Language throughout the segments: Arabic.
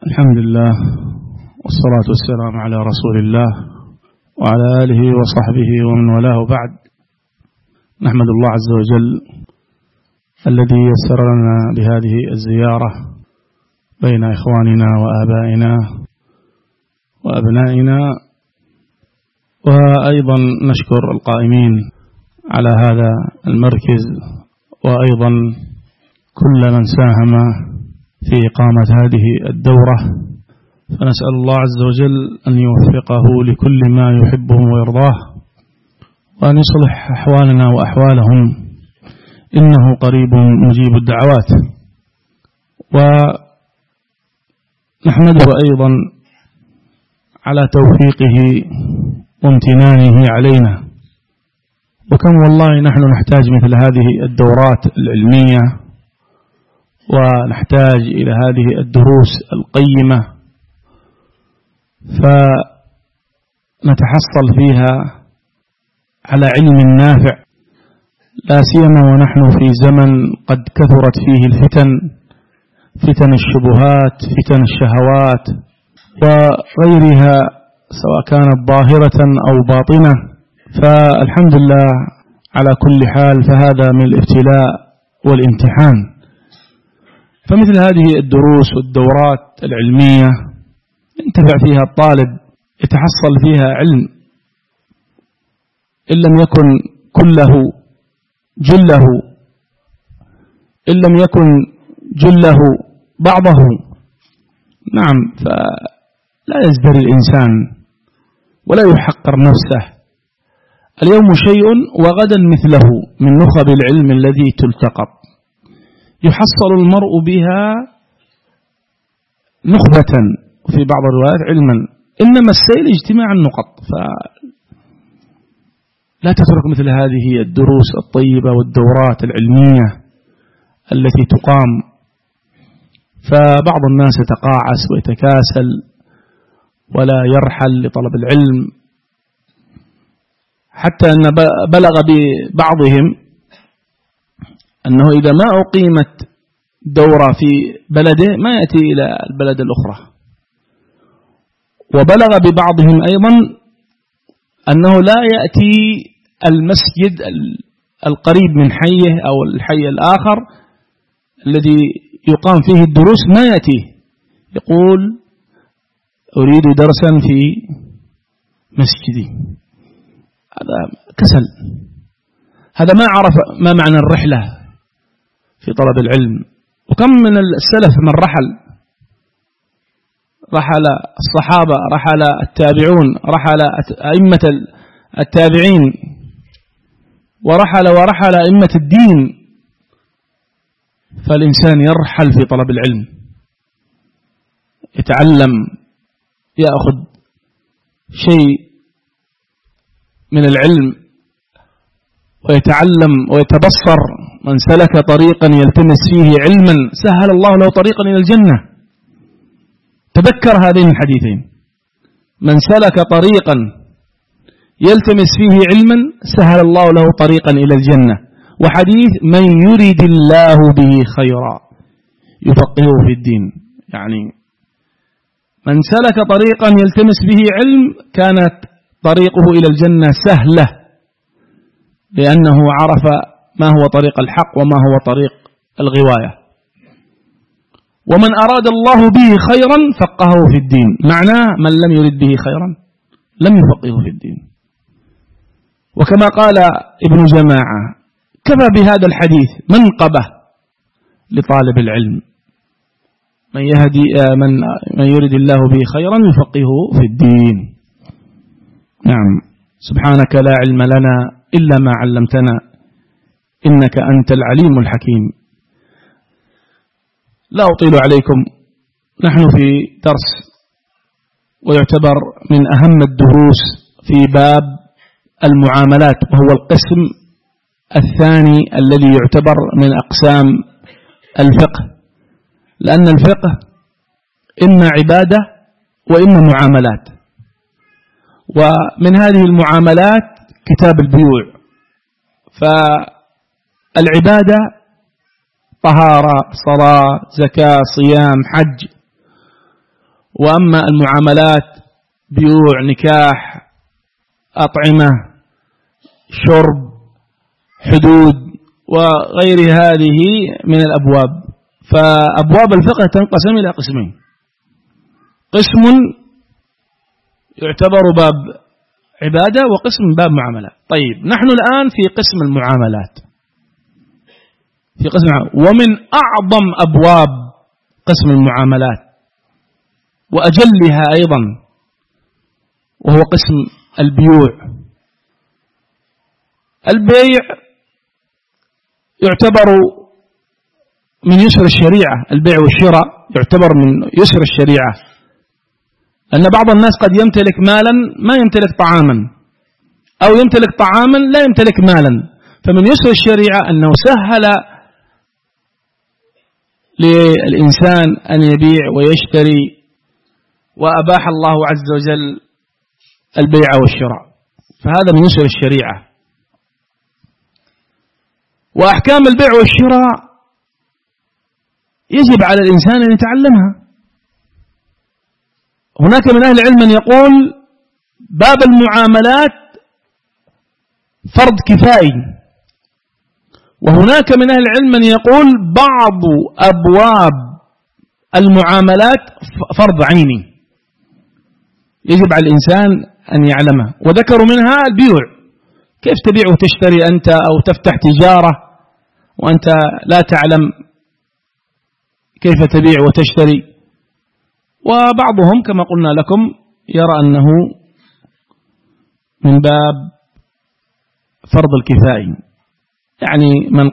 الحمد لله والصلاة والسلام على رسول الله وعلى آله وصحبه ومن والاه بعد. نحمد الله عز وجل الذي يسر لنا بهذه الزيارة بين إخواننا وآبائنا وأبنائنا، وأيضا نشكر القائمين على هذا المركز وأيضا كل من ساهم في إقامة هذه الدورة، فنسأل الله عز وجل أن يوفقه لكل ما يحبه ويرضاه وأن يصلح أحوالنا وأحوالهم، إنه قريب مجيب الدعوات. ونحمده أيضا على توفيقه وامتنانه علينا، وكم والله نحن نحتاج مثل هذه الدورات العلمية، ونحتاج إلى هذه الدروس القيمة فنتحصل فيها على علم نافع، لا سيما ونحن في زمن قد كثرت فيه الفتن، فتن الشبهات، فتن الشهوات وغيرها سواء كانت ظاهرة أو باطنة. فالحمد لله على كل حال، فهذا من الابتلاء والامتحان. فمثل هذه الدروس والدورات العلمية ينتفع فيها الطالب، يتحصل فيها علم إن لم يكن كله جله، إن لم يكن جله بعضه. نعم، فلا يزدري الإنسان ولا يحقر نفسه. اليوم شيء وغدا مثله من نخب العلم الذي تلتقط، يحصل المرء بها نخبة، وفي بعض الروايات علما، إنما السيل اجتماع النقط. فلا تترك مثل هذه الدروس الطيبة والدورات العلمية التي تقام. فبعض الناس يتقاعس ويتكاسل ولا يرحل لطلب العلم، حتى أن بلغ ببعضهم أنه إذا ما أقيمت دورة في بلده ما يأتي إلى البلد الأخرى. وبلغ ببعضهم أيضا أنه لا يأتي المسجد القريب من حيه أو الحي الآخر الذي يقام فيه الدروس، ما يأتي، يقول أريد درسا في مسجدي. هذا كسل، هذا ما عرف ما معنى الرحلة في طلب العلم. وكم من السلف من رحل الصحابة، رحل التابعون، رحل أئمة التابعين، ورحل أئمة الدين. فالإنسان يرحل في طلب العلم، يتعلم، يأخذ شيء من العلم ويتعلم ويتبصر. من سلك طريقا يلتمس فيه علما سهل الله له طريقا إلى الجنة. تذكر هذين الحديثين: من سلك طريقا يلتمس فيه علما سهل الله له طريقا إلى الجنة، وحديث من يريد الله به خيرا يفقهه في الدين. يعني من سلك طريقا يلتمس به علم كانت طريقه إلى الجنة سهلة، لأنه عرف ما هو طريق الحق وما هو طريق الغواية. ومن أراد الله به خيرا فقهه في الدين، معناه من لم يرد به خيرا لم يفقهه في الدين. وكما قال ابن جماعة: كفى بهذا الحديث منقبة لطالب العلم، من يرد الله به خيرا يفقهه في الدين. نعم، سبحانك لا علم لنا إلا ما علمتنا إنك أنت العليم الحكيم. لا أطيل عليكم، نحن في درس ويعتبر من أهم الدروس في باب المعاملات، وهو القسم الثاني الذي يعتبر من أقسام الفقه، لأن الفقه إما عبادة وإما معاملات. ومن هذه المعاملات كتاب البيوع. فالعبادة طهارة، صلاة، زكاة، صيام، حج. وأما المعاملات بيوع، نكاح، أطعمة، شرب، حدود وغير هذه من الأبواب. فأبواب الفقه تنقسم إلى قسمين: قسم يعتبر باب عبادة، وقسم باب معاملات. طيب، نحن الآن في قسم المعاملات، ومن أعظم أبواب قسم المعاملات وأجلها أيضا وهو قسم البيوع. البيع يعتبر من يسر الشريعة، البيع والشراء يعتبر من يسر الشريعة، أن بعض الناس قد يمتلك مالا ما يمتلك طعاما، أو يمتلك طعاما لا يمتلك مالا. فمن يسر الشريعة أنه سهل للإنسان أن يبيع ويشتري، وأباح الله عز وجل البيع والشراء، فهذا من يسر الشريعة. وأحكام البيع والشراء يجب على الإنسان أن يتعلمها. هناك من أهل العلم من يقول باب المعاملات فرض كفائي، وهناك من أهل العلم من يقول بعض أبواب المعاملات فرض عيني يجب على الإنسان أن يعلمه. وذكروا منها البيوع، كيف تبيع وتشتري أنت، أو تفتح تجارة وأنت لا تعلم كيف تبيع وتشتري. وبعضهم كما قلنا لكم يرى أنه من باب فرض الكفائي، يعني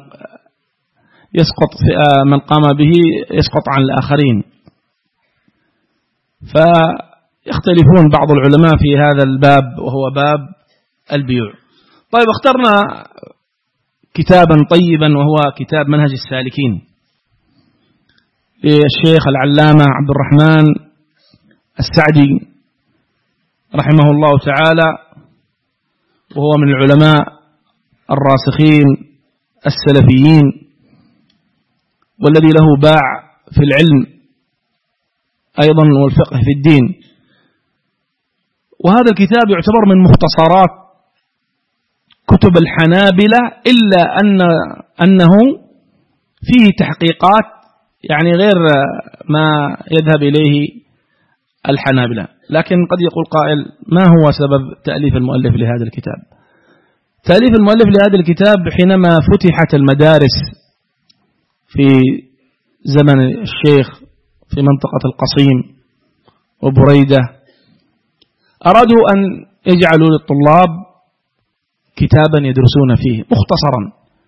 من قام به يسقط عن الآخرين. فيختلفون بعض العلماء في هذا الباب وهو باب البيوع. طيب، اخترنا كتابا طيبا وهو كتاب منهج السالكين للشيخ العلامة عبد الرحمن السعدي رحمه الله تعالى، وهو من العلماء الراسخين السلفيين، والذي له باع في العلم أيضا والفقه في الدين. وهذا الكتاب يعتبر من مختصرات كتب الحنابلة، إلا أنه فيه تحقيقات يعني غير ما يذهب إليه الحنابلة. لكن قد يقول قائل: ما هو سبب تأليف المؤلف لهذا الكتاب؟ تأليف المؤلف لهذا الكتاب حينما فتحت المدارس في زمن الشيخ في منطقة القصيم وبريدة، أرادوا أن يجعلوا للطلاب كتابا يدرسون فيه مختصرا،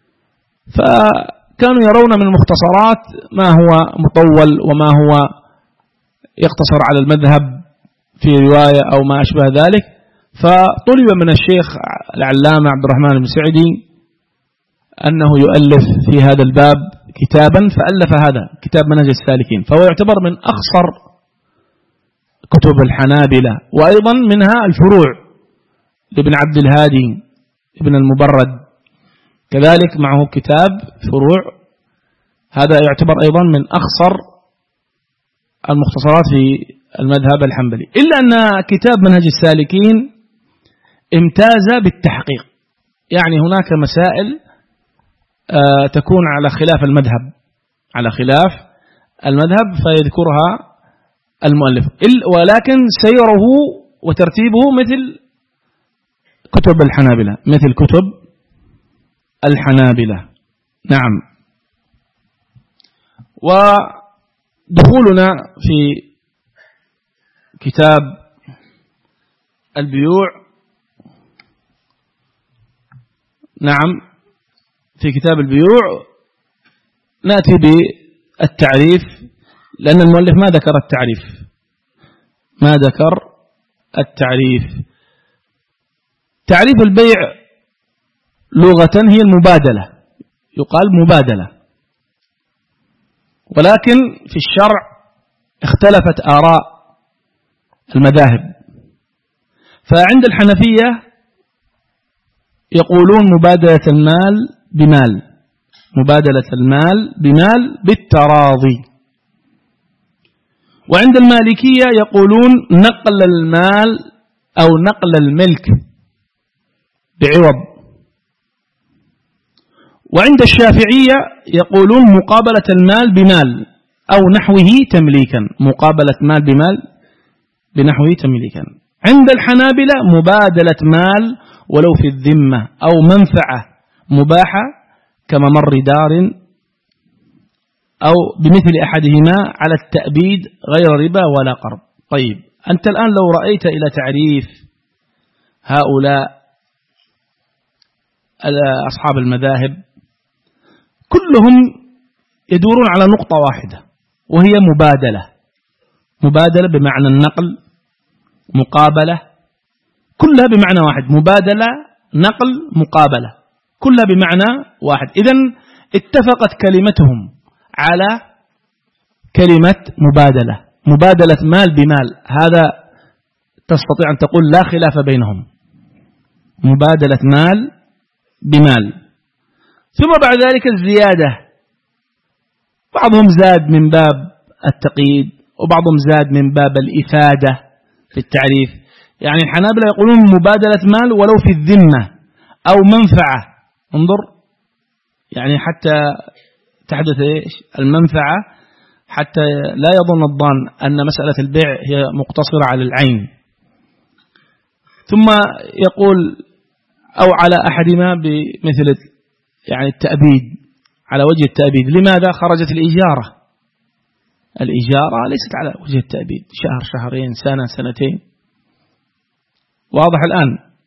فكانوا يرون من المختصرات ما هو مطول وما هو يقتصر على المذهب في رواية أو ما أشبه ذلك. فطلب من الشيخ العلامة عبد الرحمن بن سعدي أنه يؤلف في هذا الباب كتابا، فألف هذا كتاب منهج السالكين، فهو يعتبر من أخصر كتب الحنابلة. وأيضا منها الفروع لابن عبد الهادي ابن المبرد، كذلك معه كتاب فروع، هذا يعتبر أيضا من أخصر المختصرات في المذهب الحنبلي. إلا أن كتاب منهج السالكين امتاز بالتحقيق، يعني هناك مسائل تكون على خلاف المذهب فيذكرها المؤلف، ولكن سيره وترتيبه مثل كتب الحنابلة. نعم. ودخولنا في كتاب البيوع، نعم، في كتاب البيوع نأتي بالتعريف، لأن المؤلف ما ذكر التعريف. تعريف البيع لغة هي المبادلة، يقال مبادلة، ولكن في الشرع اختلفت آراء المذاهب. فعند الحنفية يقولون مبادلة المال بمال بالتراضي، وعند المالكية يقولون نقل المال أو نقل الملك بعوض. وعند الشافعية يقولون مقابلة المال بمال أو نحوه تمليكا، مقابلة مال بمال بنحوه تمليكا. عند الحنابلة مبادلة مال ولو في الذمة أو منفعة مباحة كممر دار أو بمثل أحدهما على التأبيد غير ربا ولا قرض. طيب أنت الآن لو رأيت إلى تعريف هؤلاء أصحاب المذاهب كلهم يدورون على نقطة واحدة وهي مبادلة. مبادلة بمعنى النقل، مقابلة، كلها بمعنى واحد. مبادلة، نقل، مقابلة، كلها بمعنى واحد. إذن اتفقت كلمتهم على كلمة مبادلة، مبادلة مال بمال. هذا تستطيع أن تقول لا خلاف بينهم، مبادلة مال بمال. ثم بعد ذلك الزيادة، بعضهم زاد من باب التقييد وبعضهم زاد من باب الإفادة في التعريف. يعني الحنابلة يقولون مبادلة مال ولو في الذمة أو منفعة. انظر، يعني حتى تحدث المنفعة، حتى لا يظن الظان أن مسألة البيع هي مقتصرة على العين. ثم يقول أو على أحدهما بمثل يعني التأبيد، على وجه التأبيد. لماذا خرجت الإجارة؟ الإجارة ليست على وجه التأبيد، شهر، شهرين، سنة، سنتين، واضح الآن.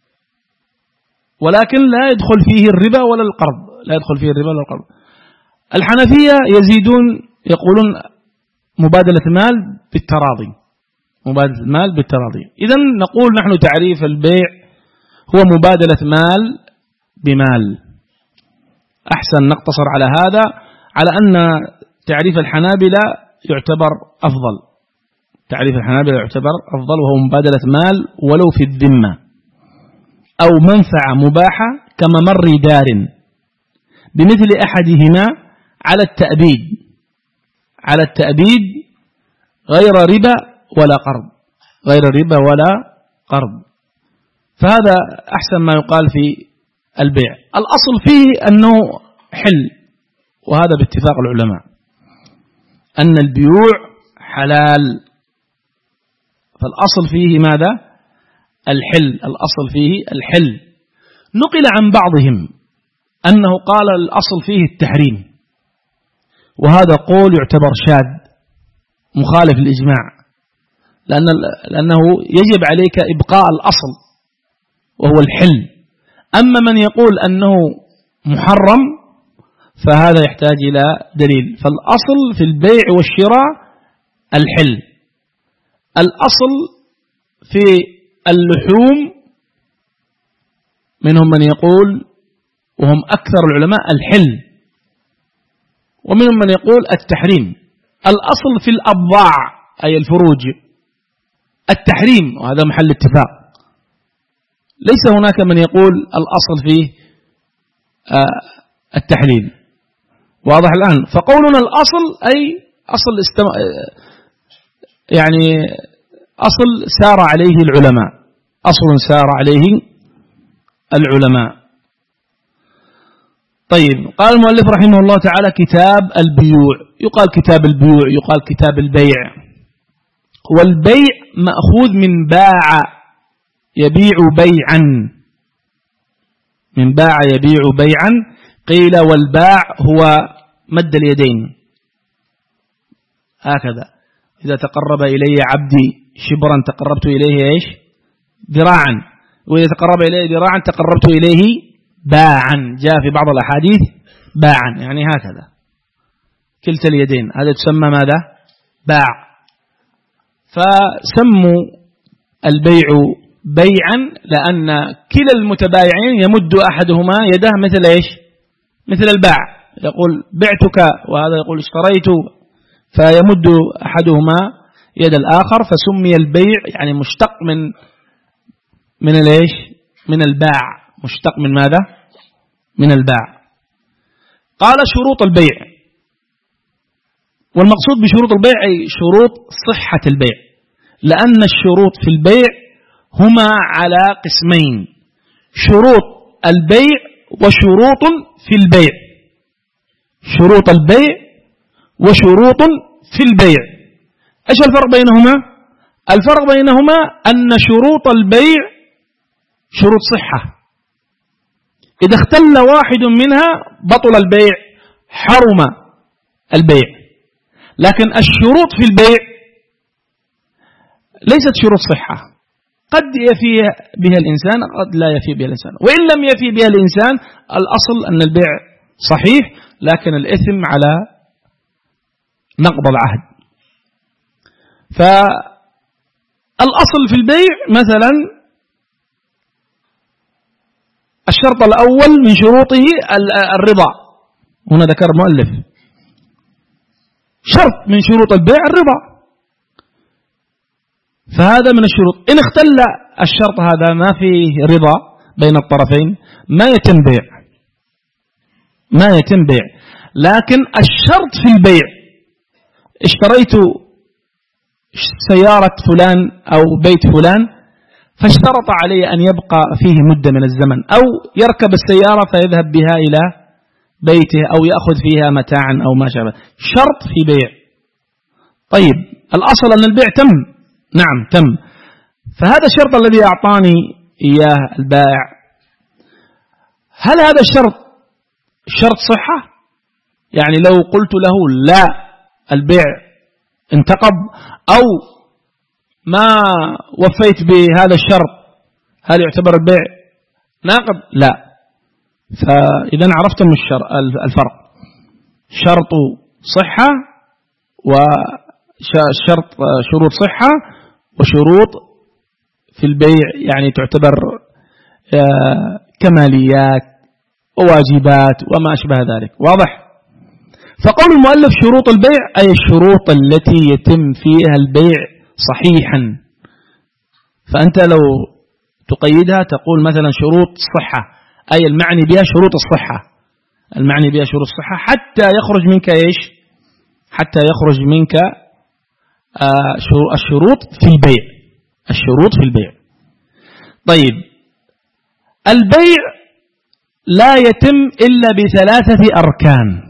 ولكن لا يدخل فيه الربا ولا القرض، لا يدخل فيه الربا ولا القرض. الحنفية يزيدون، يقولون مبادلة المال بالتراضي، مبادلة المال بالتراضي. إذن نقول نحن تعريف البيع هو مبادلة مال بمال. أحسن نقتصر على هذا، على أن تعريف الحنابلة يعتبر أفضل. تعريف الحنابلة يعتبر أفضل، وهو مبادلة مال ولو في الذمة أو منفعة مباحة كممر دار بمثل أحدهما على التأبيد، على التأبيد غير ربا ولا قرض، غير ربا ولا قرض. فهذا أحسن ما يقال في البيع. الأصل فيه أنه حل، وهذا باتفاق العلماء أن البيوع حلال. فالأصل فيه ماذا؟ الحل، الأصل فيه الحل. نقل عن بعضهم أنه قال الأصل فيه التحريم، وهذا قول يعتبر شاذ مخالف للإجماع، لأنه يجب عليك إبقاء الأصل وهو الحل. أما من يقول أنه محرم فهذا يحتاج إلى دليل. فالأصل في البيع والشراء الحل. الأصل في اللحوم منهم من يقول، وهم أكثر العلماء، الحل، ومنهم من يقول التحريم. الأصل في الأبضاع أي الفروج التحريم، وهذا محل اتفاق. ليس هناك من يقول الأصل فيه التحليل، واضح الآن. فقولنا الأصل أي أصل يعني أصل سار عليه العلماء، أصل سار عليه العلماء. طيب، قال المؤلف رحمه الله تعالى كتاب البيوع. يقال كتاب البيوع، يقال كتاب البيع. والبيع مأخوذ من باع يبيع بيعا، من باع يبيع بيعا. قيل والباع هو مد اليدين هكذا، إذا تقرب إلي عبدي شبرا تقربت إليه إيش؟ ذراعا، وإذا تقرب إليه ذراعا تقربت إليه باعا. جاء في بعض الأحاديث باعا، يعني هكذا كلتا اليدين، هذا تسمى ماذا؟ باع. فسموا البيع بيعا لأن كلا المتبايعين يمد أحدهما يده مثل إيش؟ مثل الباع. يقول بعتك وهذا يقول اشتريت، فيمد أحدهما يد الآخر، فسمي البيع يعني مشتق من الإيش؟ من الباع، مشتق من ماذا؟ من الباع. قال شروط البيع. والمقصود بشروط البيع أي شروط صحة البيع، لأن الشروط في البيع هما على قسمين: شروط البيع وشروط في البيع. شروط البيع وشروط في البيع، إيش الفرق بينهما؟ الفرق بينهما أن شروط البيع شروط صحة، إذا اختل واحد منها بطل البيع، حرم البيع. لكن الشروط في البيع ليست شروط صحة، قد يفي بها الإنسان قد لا يفي بها الإنسان، وإن لم يفي بها الإنسان الأصل أن البيع صحيح، لكن الإثم على نقض العهد. فالأصل في البيع مثلا الشرط الأول من شروطه الرضا، هنا ذكر المؤلف شرط من شروط البيع الرضا، فهذا من الشروط. إن اختل الشرط هذا ما فيه رضا بين الطرفين ما يتم بيع. لكن الشرط في البيع، اشتريت سيارة فلان أو بيت فلان فاشترط علي أن يبقى فيه مدة من الزمن، أو يركب السيارة فيذهب بها إلى بيته أو يأخذ فيها متاعا أو ما شابه، شرط في بيع. طيب الأصل أن البيع تم، نعم تم، فهذا الشرط الذي أعطاني إياه البائع، هل هذا الشرط شرط صحة؟ يعني لو قلت له لا البيع انتقض أو ما وفيت بهذا الشرط، هل يعتبر البيع ناقض؟ لا. فإذا عرفتم الفرق: شرط صحة وشرط شروط صحة وشروط في البيع، يعني تعتبر كماليات وواجبات وما أشبه ذلك. واضح؟ فقول المؤلف شروط البيع أي الشروط التي يتم فيها البيع صحيحا. فأنت لو تقيدها تقول مثلا شروط الصحة، أي المعني بها شروط الصحة، المعني بها شروط الصحة حتى يخرج منك إيش؟ حتى يخرج منك الشروط في البيع، الشروط في البيع. طيب البيع لا يتم إلا بثلاثة أركان،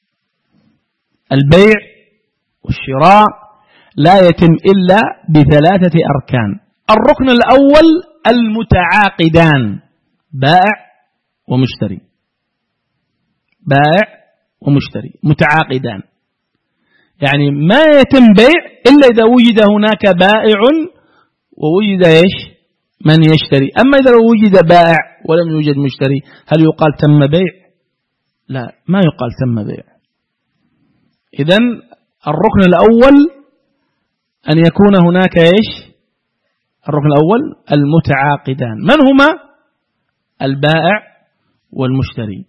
البيع والشراء لا يتم إلا بثلاثة أركان. الركن الأول المتعاقدان، بائع ومشتري، بائع ومشتري متعاقدان، يعني ما يتم بيع إلا إذا وجد هناك بائع ووجد إيش؟ من يشتري. أما إذا لو وجد بائع ولم يوجد مشتري هل يقال تم بيع؟ لا، ما يقال تم بيع. إذن الركن الأول أن يكون هناك إيش؟ الركن الأول المتعاقدان، من هما؟ البائع والمشتري.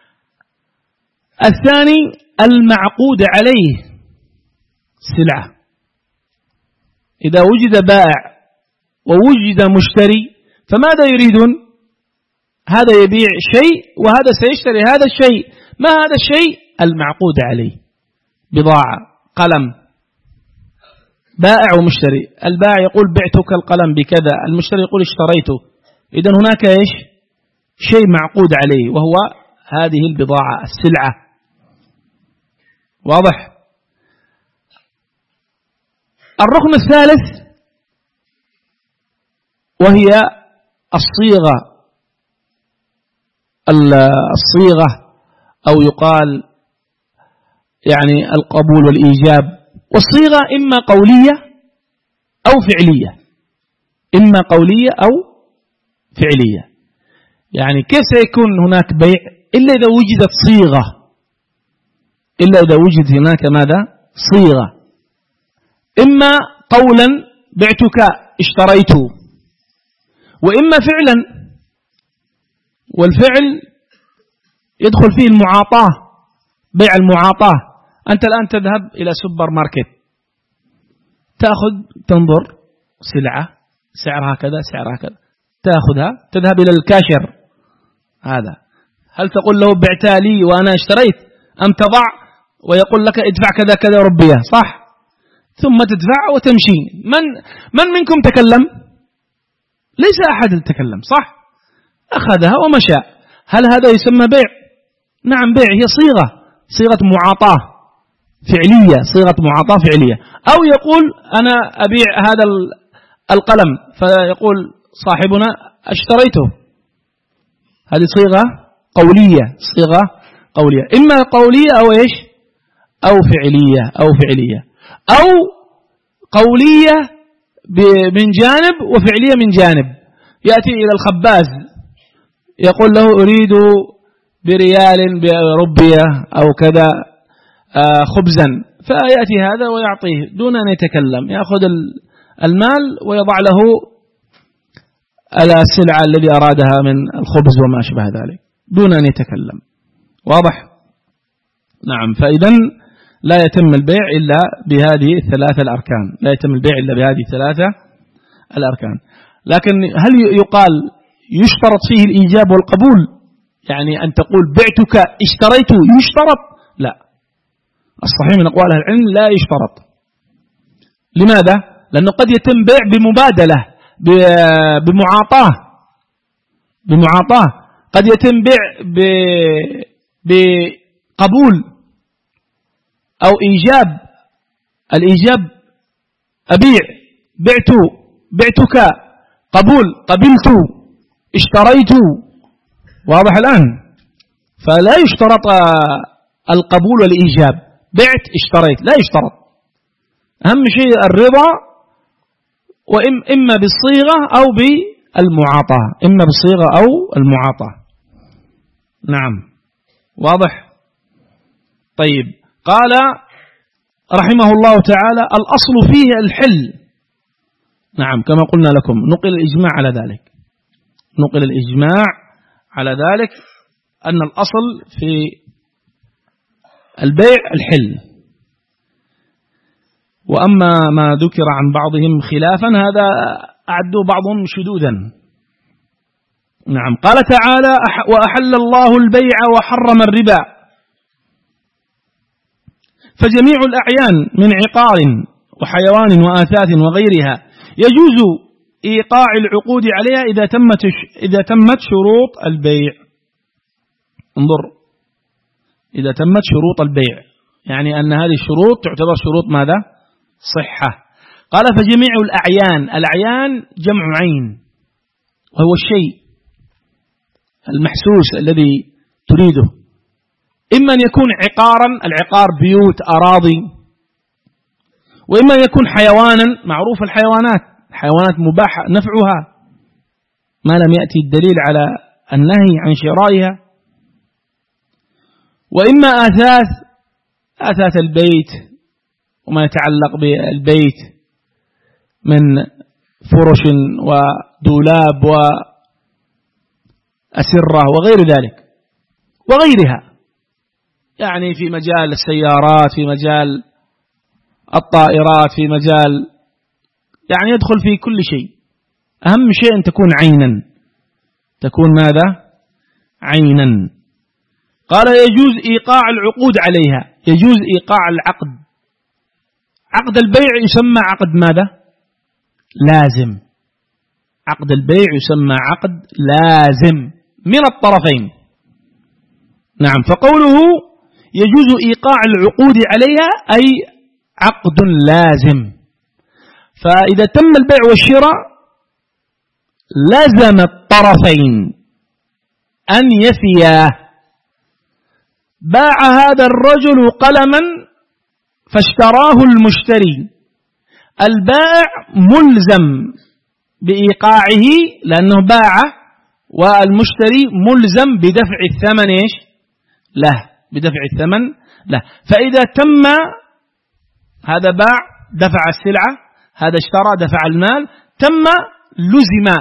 الثاني المعقود عليه، سلعة، إذا وجد بائع ووجد مشتري فماذا يريدون؟ هذا يبيع شيء وهذا سيشتري هذا الشيء. ما هذا الشيء؟ المعقود عليه، بضاعة، قلم، بائع ومشتري. البائع يقول بعتك القلم بكذا، المشتري يقول اشتريته. إذن هناك إيش؟ شيء معقود عليه وهو هذه البضاعة، السلعة. واضح؟ الركن الثالث وهي الصيغة أو يقال يعني القبول والإيجاب. والصيغة إما قولية أو فعلية، إما قولية أو فعلية. يعني كيف سيكون هناك بيع إلا إذا وجدت صيغة، إلا إذا وجد هناك ماذا؟ صيغة، إما قولا بعتك اشتريته، وإما فعلا، والفعل يدخل فيه المعاطاة، بيع المعاطاة. أنت الآن تذهب إلى سوبر ماركت تأخذ تنظر سلعة سعرها كذا سعرها كذا، تأخذها تذهب إلى الكاشر، هذا هل تقول له بعتها لي وأنا اشتريت، أم تضع ويقول لك ادفع كذا كذا ربية، صح؟ ثم تدفع وتمشي. من منكم تكلم؟ ليس أحد تكلم، صح؟ أخذها ومشى. هل هذا يسمى بيع؟ نعم بيع، هي صيغة معاطاة فعلية، صيغة معاطاة فعلية. أو يقول أنا أبيع هذا القلم، فيقول صاحبنا اشتريته، هذه صيغة قولية، إما قولية أو إيش؟ أو فعلية، أو قولية من جانب وفعلية من جانب. يأتي إلى الخباز يقول له أريد بريال بربية أو كذا خبزا، فيأتي هذا ويعطيه دون أن يتكلم، يأخذ المال ويضع له السلعة الذي أرادها من الخبز وما شبه ذلك دون أن يتكلم. واضح؟ نعم. فإذا لا يتم البيع إلا بهذه الثلاثة الأركان. لكن هل يقال يشترط فيه الإيجاب والقبول؟ يعني أن تقول بعتك اشتريت يشترط؟ لا، الصحيح من أقوال العلم لا يشترط. لماذا؟ لأنه قد يتم بيع بمبادلة، بمعاطاة، قد يتم بيع بقبول أو إيجاب. الإيجاب أبيع، بعتك، قبول قبلت، اشتريت. واضح الآن؟ فلا يشترط القبول والإيجاب. بعت اشتريت لا يشترط، أهم شيء الرضا، وإما بالصيغة أو بالمعاطاة، نعم. واضح؟ طيب. قال رحمه الله تعالى الأصل فيه الحل. نعم، كما قلنا لكم نقل الإجماع على ذلك أن الأصل في البيع الحل. وأما ما ذكر عن بعضهم خلافا هذا أعدوا بعضهم شذوذا. نعم. قال تعالى وأحل الله البيع وحرم الربا. فجميع الأعيان من عقار وحيوان وآثاث وغيرها يجوز إيقاع العقود عليها إذا تمت شروط البيع. انظر، إذا تمت شروط البيع، يعني أن هذه الشروط تعتبر شروط ماذا؟ صحة. قال فجميع الأعيان جمع عين، وهو الشيء المحسوس الذي تريده، إما أن يكون عقارا، العقار بيوت أراضي، وإما أن يكون حيوانا، معروف الحيوانات مباحة نفعها ما لم يأتي الدليل على النهي عن شرائها، وإما آثاث البيت وما يتعلق بالبيت من فرش ودولاب وأسرة وغير ذلك وغيرها، يعني في مجال السيارات، في مجال الطائرات، في مجال، يعني يدخل في كل شيء. أهم شيء أن تكون عينا، تكون ماذا؟ عينا. قال يجوز إيقاع العقود عليها، يجوز إيقاع العقد. عقد البيع يسمى عقد ماذا؟ لازم. عقد البيع يسمى عقد لازم من الطرفين. نعم. فقوله يجوز إيقاع العقود عليها أي عقد لازم. فإذا تم البيع والشراء لزم الطرفين أن يفيا. باع هذا الرجل قلما فاشتراه المشتري، البائع ملزم بإيقاعه لأنه باع، والمشتري ملزم بدفع الثمن له، بدفع الثمن له. فإذا تم هذا باع دفع السلعة، هذا اشترى دفع المال، تم لزم،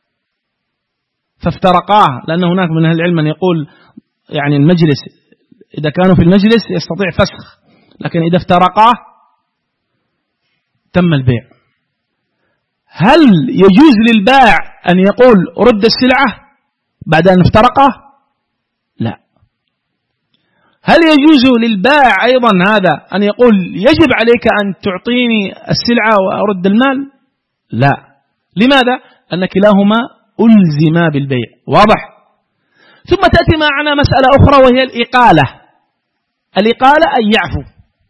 فافترقاه. لأن هناك من أهل العلم من يقول يعني المجلس إذا كانوا في المجلس يستطيع فسخ، لكن إذا افترقاه تم البيع. هل يجوز للبائع أن يقول رد السلعة بعد أن افترقه؟ لا. هل يجوز للبائع أيضا هذا أن يقول يجب عليك أن تعطيني السلعة وأرد المال؟ لا. لماذا؟ أن كلاهما ألزما بالبيع. واضح؟ ثم تأتي معنا مسألة أخرى وهي الإقالة. الإقالة أن يعفو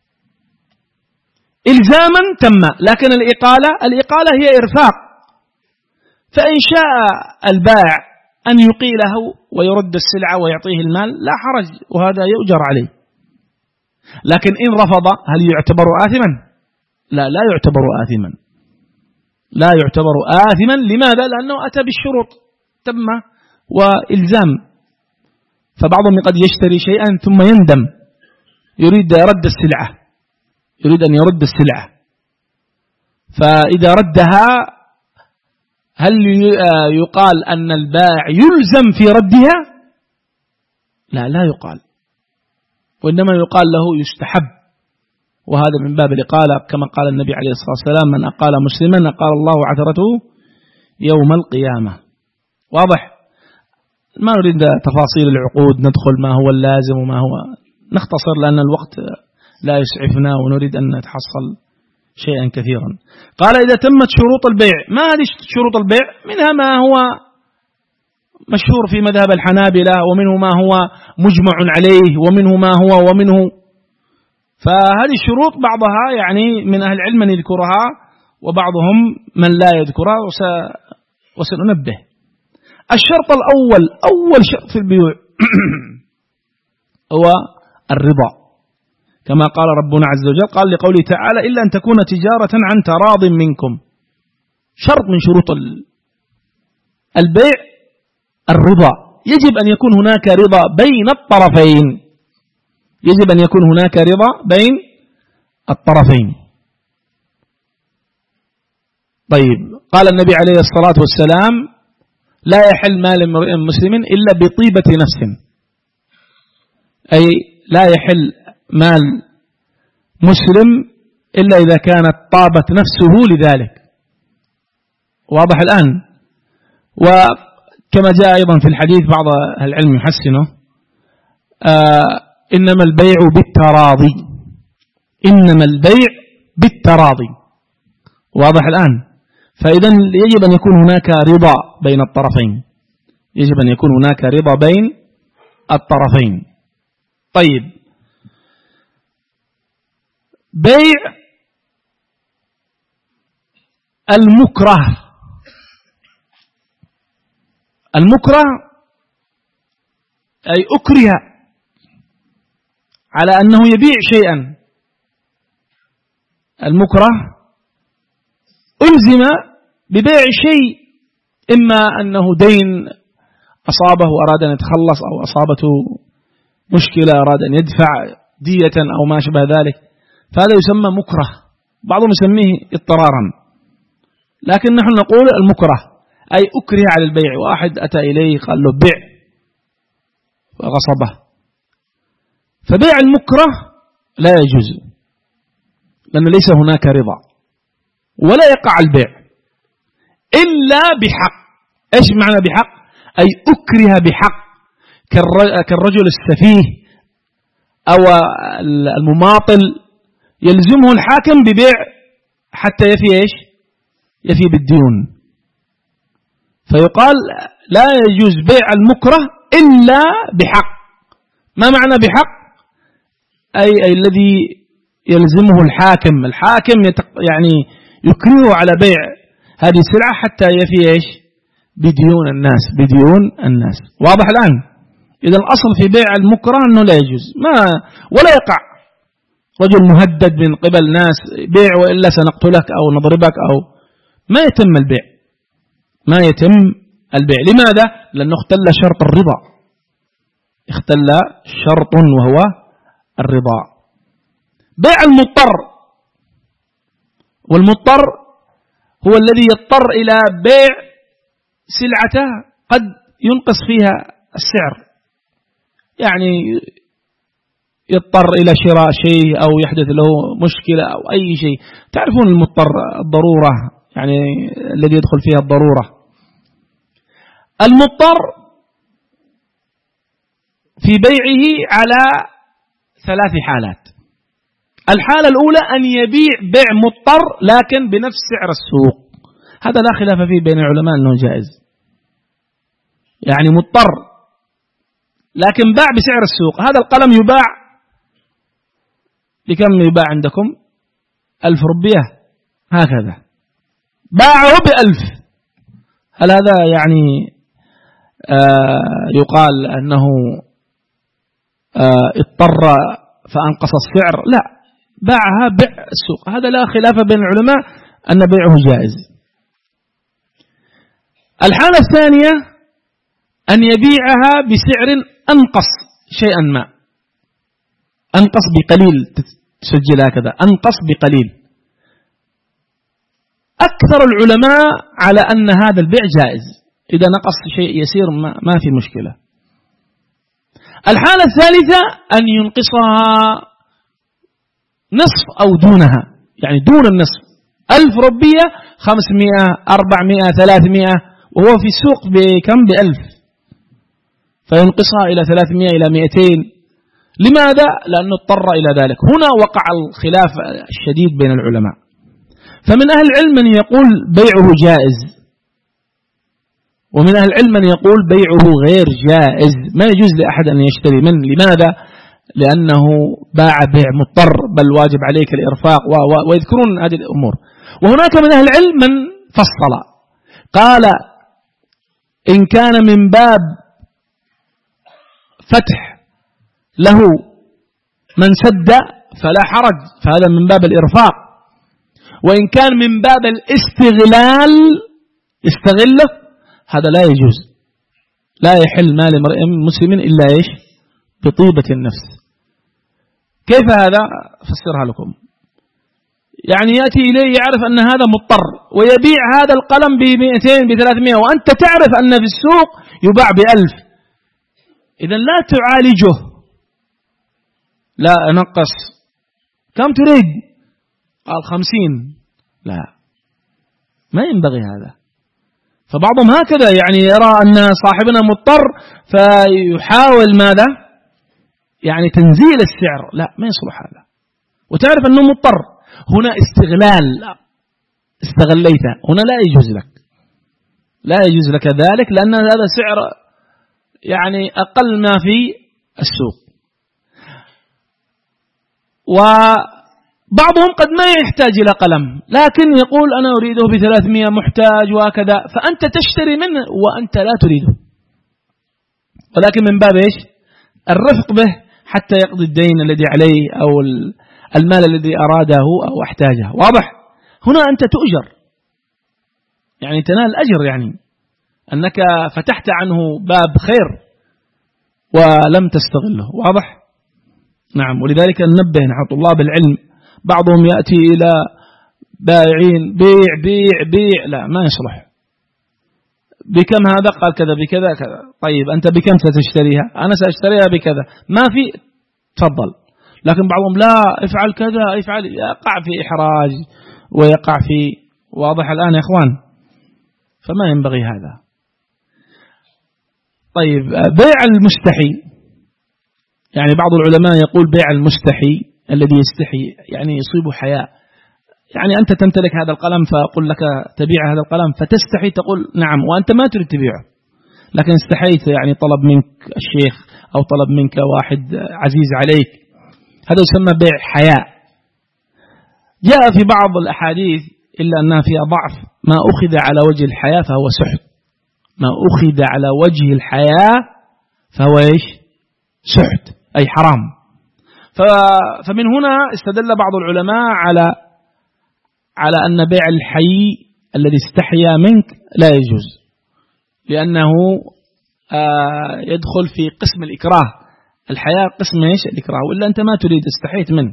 إلزاما تم، لكن الإقالة هي إرفاق. فإن شاء البائع أن يقيله ويرد السلعة ويعطيه المال لا حرج، وهذا يؤجر عليه. لكن إن رفض هل يعتبر آثما؟ لا يعتبر آثما. لا يعتبر آثما. لماذا؟ لأنه أتى بالشروط تم وإلزام. فبعضهم قد يشتري شيئا ثم يندم، يريد أن يرد السلعة، فإذا ردها هل يقال أن البائع يلزم في ردها؟ لا يقال، وإنما يقال له يستحب، وهذا من باب الإقالة، كما قال النبي عليه الصلاة والسلام: من أقال مسلما أقال الله عثرته يوم القيامة. واضح؟ ما نريد تفاصيل العقود، ندخل ما هو اللازم وما هو، نختصر لأن الوقت لا يسعفنا ونريد أن نتحصل شيئا كثيرا. قال: إذا تمت شروط البيع. ما هذه شروط البيع؟ منها ما هو مشهور في مذهب الحنابلة، ومنه ما هو مجمع عليه، ومنه ما هو ومنه. فهذه الشروط بعضها يعني من أهل العلم من يذكرها، وبعضهم من لا يذكرها، وسننبه. الشرط الأول، أول شرط في البيوع هو الرضا، كما قال ربنا عز وجل، قال لقوله تعالى: إلا أن تكون تجارة عن تراض منكم. شرط من شروط البيع الرضا. يجب أن يكون هناك رضا بين الطرفين. يجب أن يكون هناك رضا بين الطرفين. طيب، قال النبي عليه الصلاة والسلام: لا يحل مال امرئ مسلم إلا بطيبة نفس، أي لا يحل مال مسلم إلا إذا كانت طابت نفسه لذلك. واضح الآن؟ وكما جاء أيضا في الحديث، بعض العلم يحسنه: إنما البيع بالتراضي. إنما البيع بالتراضي. واضح الآن؟ فإذا يجب أن يكون هناك رضا بين الطرفين. يجب أن يكون هناك رضا بين الطرفين. طيب، بيع المكره. المكره أي أكره على أنه يبيع شيئا. المكره ألزم ببيع شيء، إما أنه دين أصابه وأراد أن يتخلص، أو أصابته مشكلة أراد أن يدفع دية أو ما شبه ذلك، فهذا يسمى مكره. بعضهم يسميه اضطرارا، لكن نحن نقول المكره أي أكره على البيع. واحد أتى إليه قال له بيع فغصبه. فبيع المكره لا يجوز، لأن ليس هناك رضا، ولا يقع البيع إلا بحق. إيش معنى بحق؟ أي أكره بحق، كالرجل السفيه أو المماطل يلزمه الحاكم ببيع حتى يفي إيش؟ يفي بالديون. فيقال لا يجوز بيع المكره إلا بحق. ما معنى بحق؟ أي الذي يلزمه الحاكم. الحاكم يعني يكرهه على بيع هذه السلعة حتى يفي إيش؟ بديون الناس. واضح الآن؟ إذا الأصل في بيع المكره أنه لا يجوز، ولا يقع. رجل مهدد من قبل ناس: بيع وإلا سنقتلك أو نضربك، أو ما يتم البيع. لماذا؟ لأنه اختل شرط الرضا. اختل شرط وهو الرضا. بيع المضطر. والمضطر هو الذي يضطر إلى بيع سلعته قد ينقص فيها السعر، يعني يضطر إلى شراء شيء أو يحدث له مشكلة أو أي شيء. تعرفون المضطر، الضرورة، يعني الذي يدخل فيها الضرورة. المضطر في بيعه على 3 حالات. الحالة الأولى أن يبيع بيع مضطر لكن بنفس سعر السوق، هذا لا خلاف فيه بين العلماء أنه جائز، يعني مضطر لكن باع بسعر السوق. هذا القلم يباع بكم؟ يباع عندكم 1000 ربية هكذا، باعه ب1000، هل هذا يعني يقال أنه اضطر فأنقص السعر؟ لا، باعها بيع السوق، هذا لا خلاف بين العلماء أن بيعه جائز. الحالة الثانية أن يبيعها بسعر أنقص شيئا ما، أنقص بقليل، تسجل هكذا أنقص بقليل. أكثر العلماء على أن هذا البيع جائز، إذا نقص شيء يسير ما في مشكلة. الحالة الثالثة أن ينقصها نصف أو دونها، يعني دون النصف، 1000 ربية 500 400 300 وهو في السوق بكم؟ ب1000، فينقصها إلى 300 إلى 200. لماذا؟ لأنه اضطر إلى ذلك. هنا وقع الخلاف الشديد بين العلماء، فمن أهل العلم من يقول بيعه جائز، ومن أهل العلم من يقول بيعه غير جائز، ما يجوز لأحد أن يشتري منه. لماذا؟ لأنه باع بيع مضطر، بل واجب عليك الإرفاق ويذكرون هذه الأمور. وهناك من أهل العلم من فصل، قال إن كان من باب فتح له من سد فلا حرج، فهذا من باب الإرفاق. وإن كان من باب الاستغلال يستغله، هذا لا يجوز، لا يحل مال امرئ مسلم إلا إيش؟ بطيبة النفس. كيف هذا؟ فسرها لكم. يعني يأتي إليه يعرف أن هذا مضطر ويبيع هذا القلم ب200 ب300 وأنت تعرف أن في السوق يباع ب1000، إذن لا تعالجه، لا نقص، كم تريد؟ قال 50، لا، ما ينبغي هذا. فبعضهم هكذا يعني يرى أن صاحبنا مضطر فيحاول ماذا؟ يعني تنزيل السعر، لا، ما يصلح هذا، وتعرف أنه مضطر. هنا استغلال، استغليته، هنا لا يجوز لك، لا يجوز لك ذلك، لأن هذا سعر يعني أقل ما في السوق. وبعضهم قد ما يحتاج إلى قلم، لكن يقول أنا أريده ب300 محتاج وكذا، فأنت تشتري منه وأنت لا تريده، ولكن من باب إيش؟ الرفق به حتى يقضي الدين الذي عليه أو المال الذي أراده أو احتاجه. واضح؟ هنا أنت تؤجر، يعني تنال أجر، يعني أنك فتحت عنه باب خير ولم تستغله. واضح؟ نعم. ولذلك ننبه نحن طلاب العلم، بعضهم يأتي إلى بائعين بيع بيع بيع، لا، ما يصلح. بكم هذا؟ قال كذا بكذا كذا. طيب أنت بكم ستشتريها؟ أنا سأشتريها بكذا، ما في، تفضل. لكن بعضهم لا، افعل كذا افعل، يقع في إحراج ويقع في، واضح الآن يا إخوان؟ فما ينبغي هذا. طيب بيع المستحي، يعني بعض العلماء يقول بيع المستحي الذي يستحي، يعني يصيب حياء، يعني أنت تمتلك هذا القلم فأقول لك تبيع هذا القلم فتستحي تقول نعم، وأنت ما تريد تبيعه، لكن استحيت، يعني طلب منك الشيخ أو طلب منك واحد عزيز عليك، هذا يسمى بيع حياء. جاء في بعض الأحاديث إلا أنها فيها ضعف، ما أخذ على وجه الحياء فهو سحت، ما أخذ على وجه الحياء فهو إيش؟ سحت، أي حرام. فمن هنا استدل بعض العلماء على أن بيع الحي الذي استحيا منك لا يجوز، لأنه يدخل في قسم الإكراه، الحياء قسم إيش؟ الإكراه، وإلا أنت ما تريد، استحيت منه.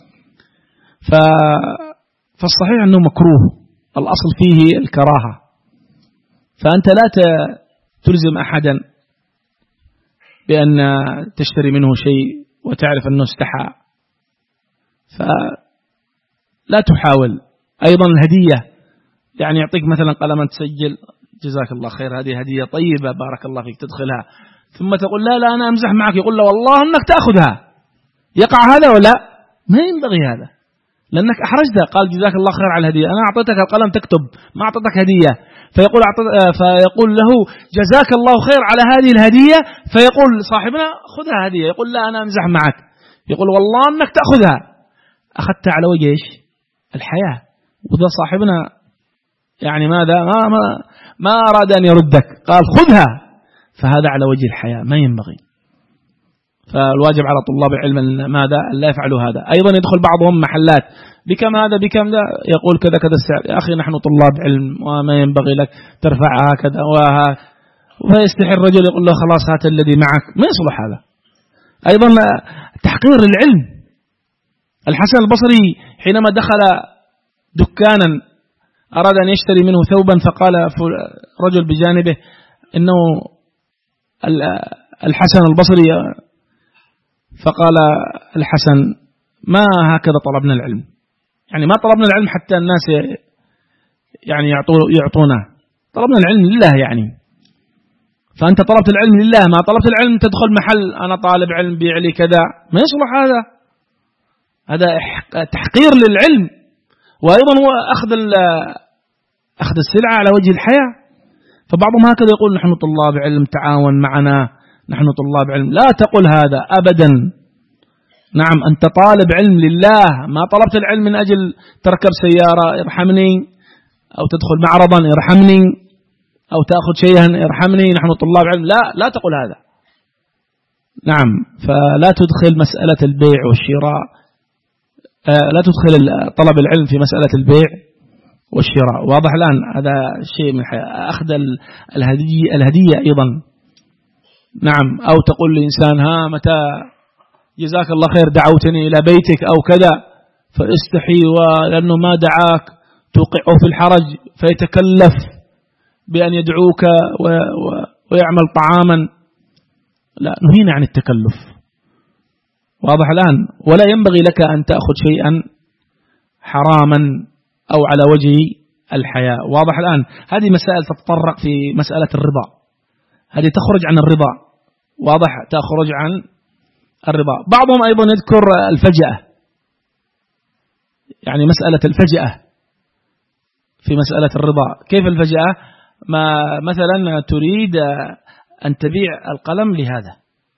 فالصحيح أنه مكروه، الأصل فيه الكراهة، فأنت لا تلزم أحدا بأن تشتري منه شيء وتعرف أنه استحى، فلا تحاول. أيضا الهدية، يعني يعطيك مثلا قلما تسجل جزاك الله خير، هذه هدية طيبة بارك الله فيك، تدخلها ثم تقول لا أنا أمزح معك، يقول له والله أنك تأخذها، يقع هذا ولا ما ينبغي هذا، لأنك أحرجته. قال جزاك الله خير على الهدية، أنا أعطيتك القلم تكتب ما أعطيتك هدية، فيقول له جزاك الله خير على هذه الهدية، فيقول صاحبنا خذها هدية، يقول لا أنا أمزح معك، يقول والله أنك تأخذها، أخذتها على وجه إيش؟ الحياة. وذا صاحبنا يعني ماذا ما أراد أن يردك، قال خذها، فهذا على وجه الحياة ما ينبغي. فالواجب على طلاب العلم ماذا؟ لا يفعلوا هذا. أيضا يدخل بعضهم محلات بكم هذا بكم ذا، يقول كذا كذا السعر، يا أخي نحن طلاب علم وما ينبغي لك ترفع هكذا فيستحي الرجل يقول له خلاص هات الذي معك، ما يصلح هذا. أيضا تحقير العلم. الحسن البصري حينما دخل دكانا أراد أن يشتري منه ثوبا، فقال رجل بجانبه إنه الحسن البصري، فقال الحسن ما هكذا طلبنا العلم، يعني ما طلبنا العلم حتى الناس يعني يعطونا، طلبنا العلم لله يعني. فأنت طلبت العلم لله، ما طلبت العلم تدخل محل أنا طالب علم بيع لي كذا، ما يصلح هذا تحقير للعلم. وأيضا هو أخذ السلعة على وجه الحياة. فبعضهم هكذا يقول نحن طلاب علم تعاون معنا، نحن طلاب علم. لا تقل هذا أبدا. نعم أنت طالب علم لله، ما طلبت العلم من أجل تركب سيارة ارحمني، أو تدخل معرضا ارحمني، أو تأخذ شيئا ارحمني، نحن طلاب علم. لا تقل هذا. نعم فلا تدخل مسألة البيع والشراء، لا تدخل طلب العلم في مسألة البيع والشراء. واضح الآن؟ هذا شيء من الحياة. أخذ الهدية أيضا. نعم أو تقول لإنسان ها متى جزاك الله خير دعوتني إلى بيتك أو كذا، فاستحي، ولأنه ما دعاك توقعه في الحرج فيتكلف بأن يدعوك ويعمل طعاما. لا، نهينا عن التكلف. واضح الآن؟ ولا ينبغي لك أن تأخذ شيئا حراما أو على وجه الحياة. واضح الآن؟ هذه مسائل تتطرق في مسألة الرضا، هذه تخرج عن الرضا. واضح؟ تخرج عن الرضا. بعضهم أيضا يذكر الفجأة، يعني مسألة الفجأة في مسألة الرضا. كيف الفجأة؟ ما مثلا تريد أن تبيع القلم لهذا،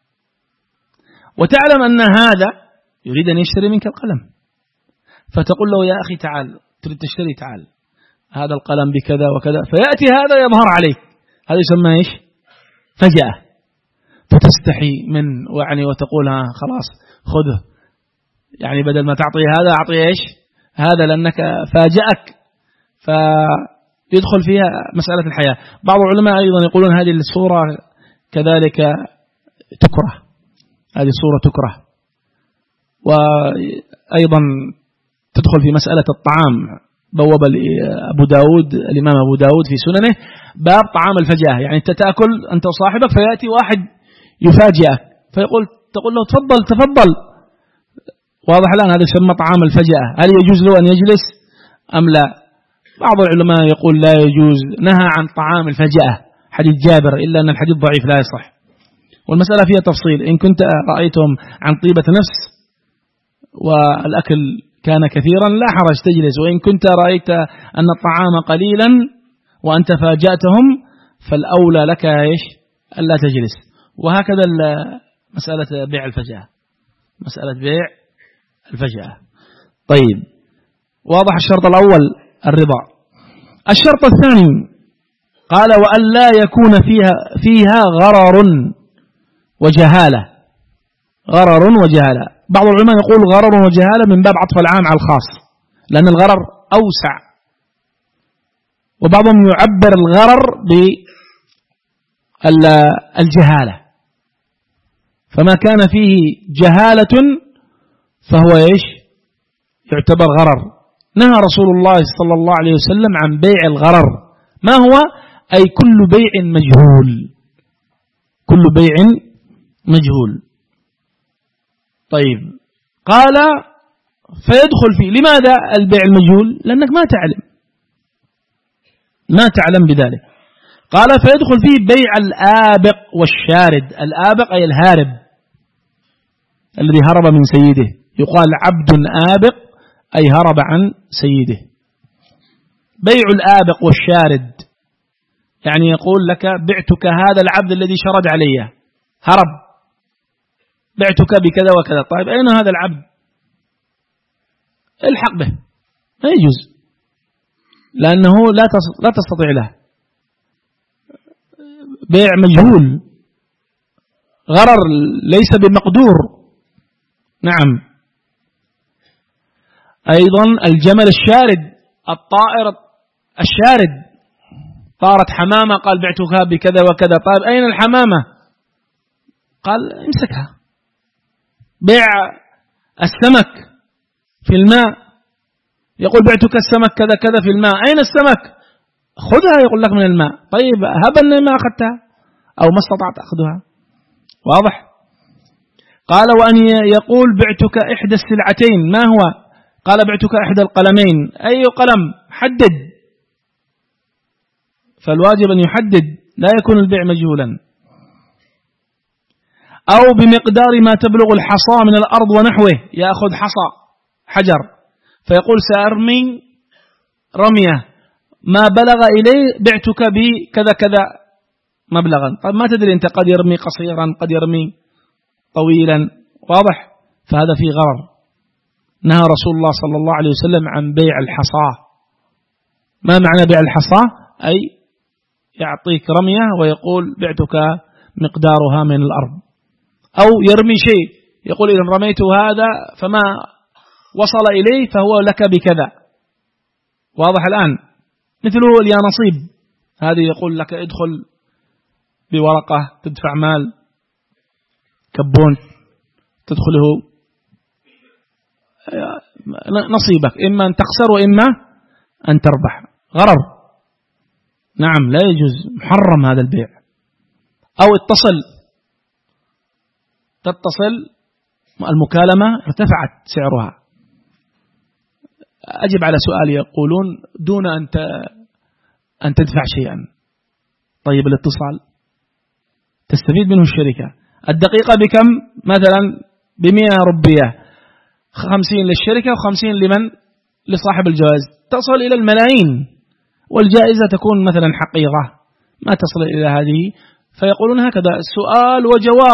وتعلم أن هذا يريد أن يشتري منك القلم، فتقول له يا أخي تعال، تريد تشتري، تعال هذا القلم بكذا وكذا، فيأتي هذا يظهر عليك، هذا يسمى إيش؟ فجأة. فتستحي من وعني وتقول خلاص خذه، يعني بدل ما تعطي هذا أعطي إيش؟ هذا، لأنك فاجأك، فيدخل فيها مسألة الحياة. بعض العلماء أيضا يقولون هذه الصورة كذلك تكره، هذه الصورة تكره. وأيضا تدخل في مسألة الطعام. بوب أبو داود، الإمام أبو داود في سننه باب طعام الفجأة، يعني أنت تأكل أنت وصاحبك فيأتي واحد يفاجئك تقول له تفضل. واضح الآن؟ هذا يسمى طعام الفجأة. هل يجوز له أن يجلس أم لا؟ بعض العلماء يقول لا يجوز، نهى عن طعام الفجأة، حديث جابر، إلا أن الحديث ضعيف لا يصح. والمسألة فيها تفصيل. إن كنت رأيتهم عن طيبة نفس والأكل كان كثيرا لا حرج تجلس، وإن كنت رأيت أن الطعام قليلا وأنت فاجأتهم فالأولى لك إيش؟ ألا تجلس. وهكذا مسألة بيع الفجأة، مسألة بيع الفجأة. طيب واضح؟ الشرط الأول الرضا. الشرط الثاني قال وأن لا يكون فيها غرر وجهالة. غرر وجهالة. بعض العلماء يقول غرر وجهالة من باب عطف العام على الخاص، لأن الغرر أوسع. وبعضهم يعبر الغرر بالجهالة، فما كان فيه جهالة فهو إيش؟ يعتبر غرر. نهى رسول الله صلى الله عليه وسلم عن بيع الغرر. ما هو؟ أي كل بيع مجهول، كل بيع مجهول. طيب قال فيدخل فيه. لماذا البيع المجهول؟ لأنك ما تعلم بذلك. قال فيدخل فيه بيع الآبق والشارد. الآبق أي الهارب، الذي هرب من سيده، يقال عبد آبق أي هرب عن سيده. بيع الآبق والشارد، يعني يقول لك بعتك هذا العبد الذي شرد علي، هرب، بعتك بكذا وكذا. طيب أين هذا العبد؟ الحق به، لا يجوز، لأنه لا تستطيع له، بيع مجهول، غرر ليس بمقدور. نعم. أيضا الجمل الشارد، الطائر الشارد، طارت حمامة قال بعتها بكذا وكذا. طيب أين الحمامة؟ قال امسكها. بيع السمك في الماء، يقول بعتك السمك كذا كذا في الماء، أين السمك؟ خذها، يقول لك من الماء. طيب هب أني ما أخذتها أو ما استطعت أخذها. واضح؟ قال وأن يقول بعتك إحدى السلعتين، ما هو؟ قال بعتك إحدى القلمين، أي قلم؟ حدد، فالواجب أن يحدد، لا يكون البيع مجهولا. أو بمقدار ما تبلغ الحصى من الأرض ونحوه، يأخذ حصى حجر فيقول سأرمي رمية، ما بلغ إليه بعتك بكذا كذا مبلغا. طيب ما تدري أنت، قد يرمي قصيرا قد يرمي طويلا. واضح؟ فهذا فيه غرر. نهى رسول الله صلى الله عليه وسلم عن بيع الحصى. ما معنى بيع الحصى؟ أي يعطيك رمية ويقول بعتك مقدارها من الأرض. أو يرمي شيء يقول إذا رميت هذا فما وصل إليه فهو لك بكذا. واضح الآن؟ مثله اليانصيب، هذه يقول لك ادخل بورقة تدفع مال كبون تدخله نصيبك، إما أن تخسر وإما أن تربح، غرر. نعم لا يجوز، محرم هذا البيع. أو تتصل المكالمة ارتفعت سعرها. أجب على سؤال يقولون دون أن تدفع شيئا. طيب الاتصال تستفيد منه الشركة. الدقيقة بكم؟ مثلا ب100 ربية، 50 للشركة و50 لمن؟ لصاحب الجواز. تصل إلى الملايين، والجائزة تكون مثلا حقيقة ما تصل إلى هذه. فيقولون هكذا سؤال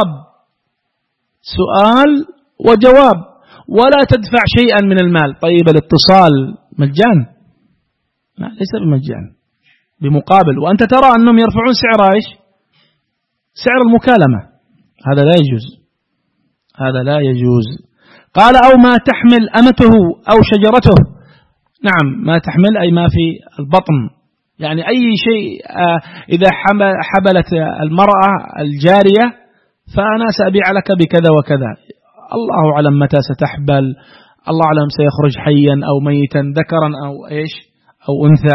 وجواب ولا تدفع شيئا من المال. طيب الاتصال مجان؟ لا، ليس بمجان، بمقابل. وأنت ترى أنهم يرفعون سعر المكالمة. هذا لا يجوز. قال أو ما تحمل أمته أو شجرته. نعم، ما تحمل أي ما في البطن، يعني أي شيء. إذا حبلت المرأة الجارية فأنا سأبيع لك بكذا وكذا، الله أعلم متى ستحبل، الله أعلم سيخرج حيا أو ميتا، ذكرا أو إيش أو أنثى.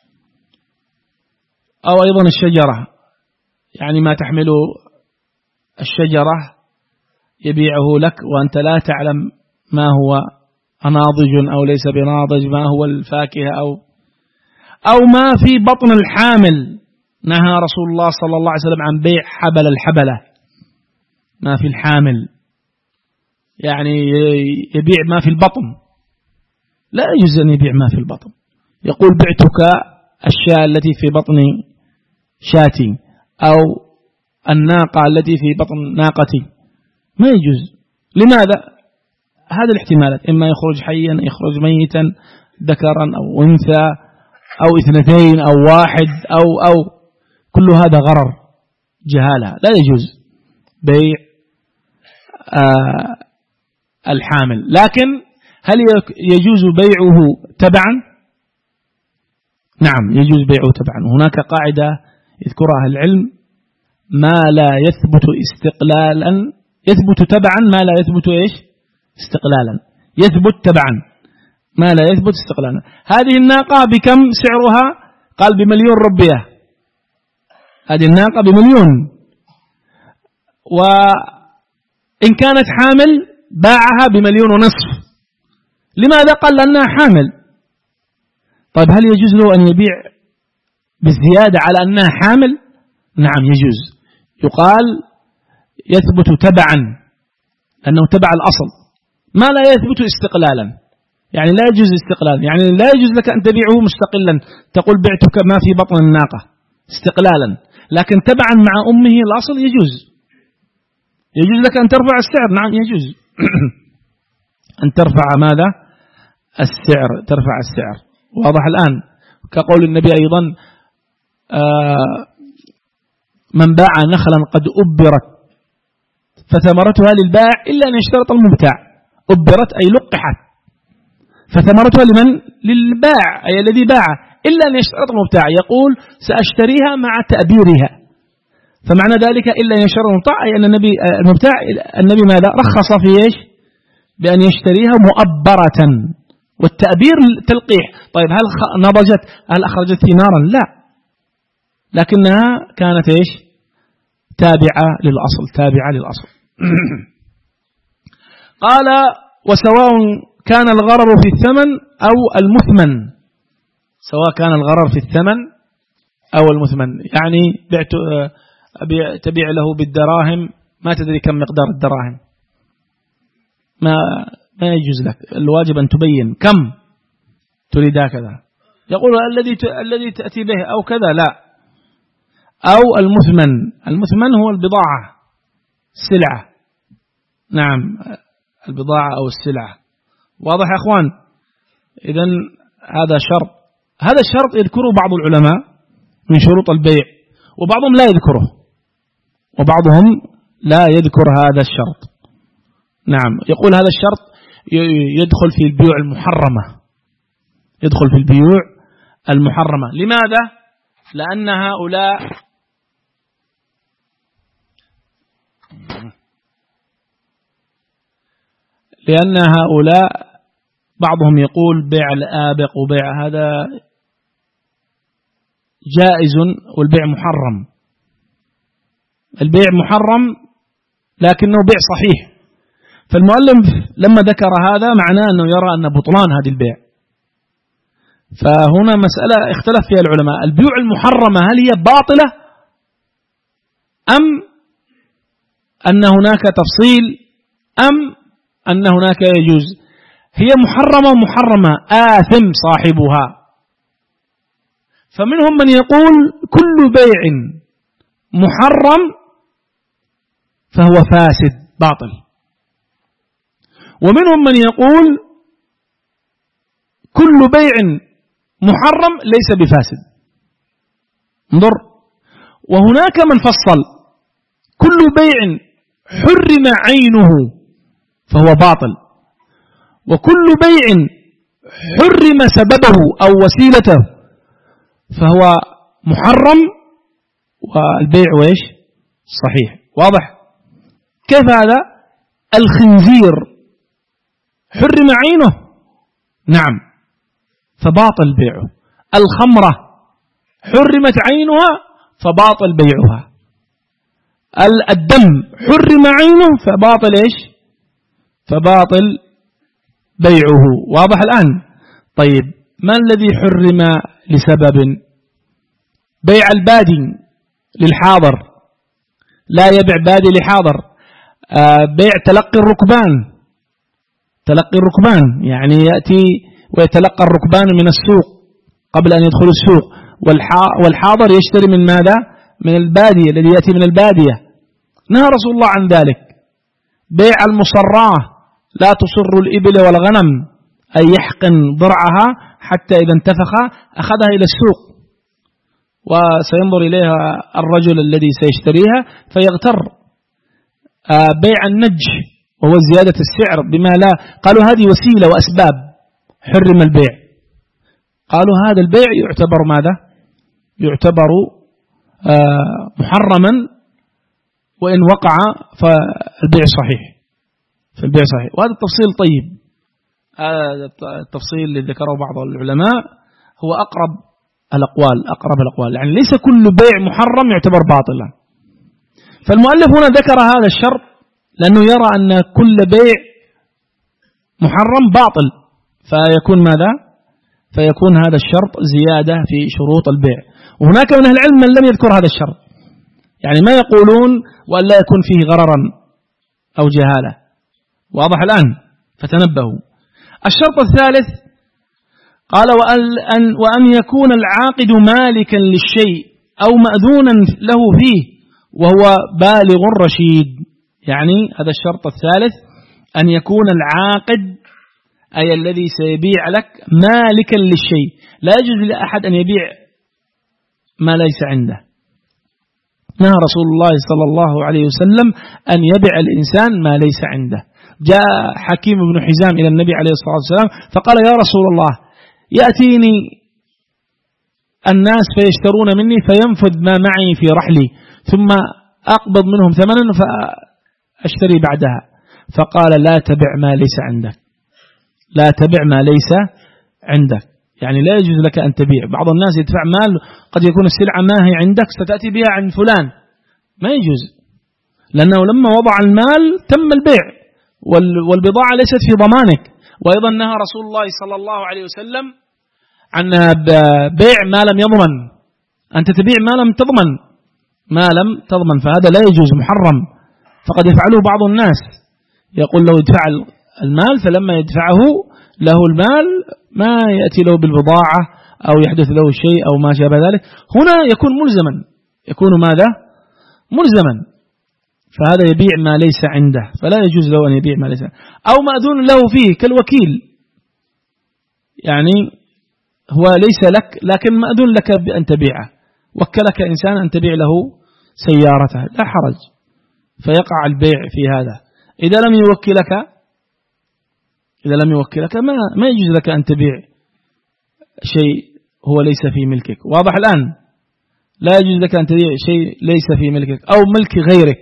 أو أيضا الشجرة، يعني ما تحمل الشجرة يبيعه لك وأنت لا تعلم ما هو ناضج أو ليس بناضج، ما هو الفاكهة أو ما في بطن الحامل. نهى رسول الله صلى الله عليه وسلم عن بيع الحبلة، ما في الحامل، يعني يبيع ما في البطن. لا يجوز أن يبيع ما في البطن. يقول بعتك الشاة التي في بطن شاتي أو الناقة التي في بطن ناقتي، ما يجوز. لماذا؟ هذه الاحتمالات، إما يخرج حيا يخرج ميتا، ذكرا أو أنثى أو 2 أو 1 أو كل هذا غرر، جهالة. لا يجوز بيع الحامل. لكن هل يجوز بيعه تبعا؟ نعم يجوز بيعه تبعا. هناك قاعدة يذكرها العلم: ما لا يثبت استقلالا يثبت تبعا، ما لا يثبت إيش؟ استقلالا. يثبت تبعا ما لا يثبت استقلالا. هذه الناقة بكم سعرها؟ قال ب1,000,000 ربية. هذه الناقة ب1,000,000، وإن كانت حامل باعها ب1,500,000. لماذا؟ قال لأنها حامل. طيب هل يجوز له أن يبيع بالزيادة على أنها حامل؟ نعم يجوز. يقال يثبت تبعا، لأنه تبع الأصل. ما لا يثبت استقلالا، يعني لا يجوز استقلالا، يعني لا يجوز لك أن تبيعه مستقلا، تقول بعتك ما في بطن الناقة استقلالا، لكن تبعا مع أمه الأصل يجوز. يجوز لك أن ترفع السعر، نعم يجوز أن ترفع ماذا؟ السعر، ترفع السعر. واضح الآن؟ كقول النبي أيضا من باع نخلا قد أبرت فثمرتها للبائع إلا أن يشترط المبتاع. أبرت أي لقحت، فثمرتها لمن؟ للبائع أي الذي باع، إلا أن يشترط المبتاع، يقول سأشتريها مع تأبيرها. فمعنى ذلك إلا أن يشترط المبتاع أي أن المبتاع النبي ماذا؟ رخص في إيش؟ بأن يشتريها مؤبرة، والتأبير تلقيح. طيب هل نضجت؟ هل أخرجت ثمارا؟ لا، لكنها كانت إيش؟ تابعة للأصل، تابعة للأصل. قال وسواء كان الغرر في الثمن أو المثمن، سواء كان الغرر في الثمن أو المثمن، يعني تبيع له بالدراهم ما تدري كم مقدار الدراهم، ما يجوز لك، الواجب أن تبين كم تريد هكذا، يقول الذي تأتي به أو كذا، لا. أو المثمن هو البضاعة، السلعة، نعم البضاعة أو السلعة. واضح يا أخوان؟ إذن هذا شرط، هذا الشرط يذكره بعض العلماء من شروط البيع، وبعضهم لا يذكره، وبعضهم لا يذكر هذا الشرط. نعم، يقول هذا الشرط يدخل في البيوع المحرمة، يدخل في البيوع المحرمة. لماذا؟ لأن هؤلاء بعضهم يقول بيع الآبق وبيع هذا جائز والبيع محرم. البيع محرم لكنه بيع صحيح، فالمؤلف لما ذكر هذا معناه أنه يرى أن بطلان هذه البيع. فهنا مسألة اختلف فيها العلماء، البيوع المحرمة هل هي باطلة أم أن هناك تفصيل أم أن هناك يجوز؟ هي محرمة آثم صاحبها. فمنهم من يقول كل بيع محرم فهو فاسد باطل، ومنهم من يقول كل بيع محرم ليس بفاسد. انظر، وهناك من فصل كل بيع حرم عينه فهو باطل، وكل بيع حرم سببه أو وسيلته فهو محرم، والبيع وإيش؟ صحيح. واضح؟ كيف هذا؟ الخنزير حرم عينه، نعم، فباطل بيعه. الخمرة حرمت عينها فباطل بيعها. الدم حرم عينه فباطل إيش؟ فباطل بيعه. واضح الآن؟ طيب ما الذي حرم لسبب؟ بيع البادي للحاضر، لا يبيع بادي لحاضر. بيع تلقي الركبان، يعني يأتي ويتلقى الركبان من السوق قبل أن يدخل السوق، والحاضر يشتري من ماذا؟ من البادية، الذي يأتي من البادية. نهى رسول الله عن ذلك. بيع المصراة، لا تصر الإبل والغنم، أي يحقن ضرعها حتى إذا انتفخ أخذها إلى السوق وسينظر إليها الرجل الذي سيشتريها فيغتر. بيع النج وهو زيادة السعر بما لا، قالوا هذه وسيلة وأسباب، حرم البيع. قالوا هذا البيع يعتبر ماذا؟ يعتبر محرما، وإن وقع فالبيع صحيح، فالبيع صحيح. وهذا التفصيل طيب، هذا التفصيل اللي ذكره بعض العلماء هو أقرب الأقوال، يعني ليس كل بيع محرم يعتبر باطلا. فالمؤلف هنا ذكر هذا الشرط لأنه يرى أن كل بيع محرم باطل، فيكون ماذا؟ فيكون هذا الشرط زيادة في شروط البيع. وهناك من أهل العلم من لم يذكر هذا الشرط، يعني ما يقولون وأن لا يكون فيه غررا أو جهالة، واضح الآن؟ فتنبهوا. الشرط الثالث قال وأن يكون العاقد مالكا للشيء أو مأذونا له فيه وهو بالغ رشيد. يعني هذا الشرط الثالث، أن يكون العاقد أي الذي سيبيع لك مالكا للشيء. لا يجوز لأحد أن يبيع ما ليس عنده. نهى رسول الله صلى الله عليه وسلم أن يبيع الإنسان ما ليس عنده. جاء حكيم بن حزام إلى النبي عليه الصلاة والسلام فقال يا رسول الله يأتيني الناس فيشترون مني فينفذ ما معي في رحلي ثم أقبض منهم ثمنا فأشتري بعدها. فقال لا تبع ما ليس عندك، لا تبع ما ليس عندك. يعني لا يجوز لك أن تبيع. بعض الناس يدفع مال قد يكون السلعة ما هي عندك ستأتي بها عند فلان، ما يجوز، لأنه لما وضع المال تم البيع والبضاعة ليست في ضمانك. وأيضا نهى رسول الله صلى الله عليه وسلم عن بيع ما لم يضمن. أنت تبيع ما لم تضمن فهذا لا يجوز، محرم. فقد يفعله بعض الناس، يقول له ادفع المال، فلما يدفعه له المال ما يأتي له بالبضاعة أو يحدث له شيء أو ما شابه ذلك. هنا يكون ملزما، يكون ماذا؟ ملزما. فهذا يبيع ما ليس عنده، فلا يجوز له أن يبيع ما ليس عنده. أو مأذون له فيه كالوكيل، يعني هو ليس لك لكن مأذون لك بأن تبيعه. وكلك إنسان أن تبيع له سيارته لا حرج، فيقع البيع في هذا. إذا لم يوكلك ما يجوز لك أن تبيع شيء هو ليس في ملكك. واضح الآن؟ لا يجوز لك أن تبيع شيء ليس في ملكك أو ملك غيرك،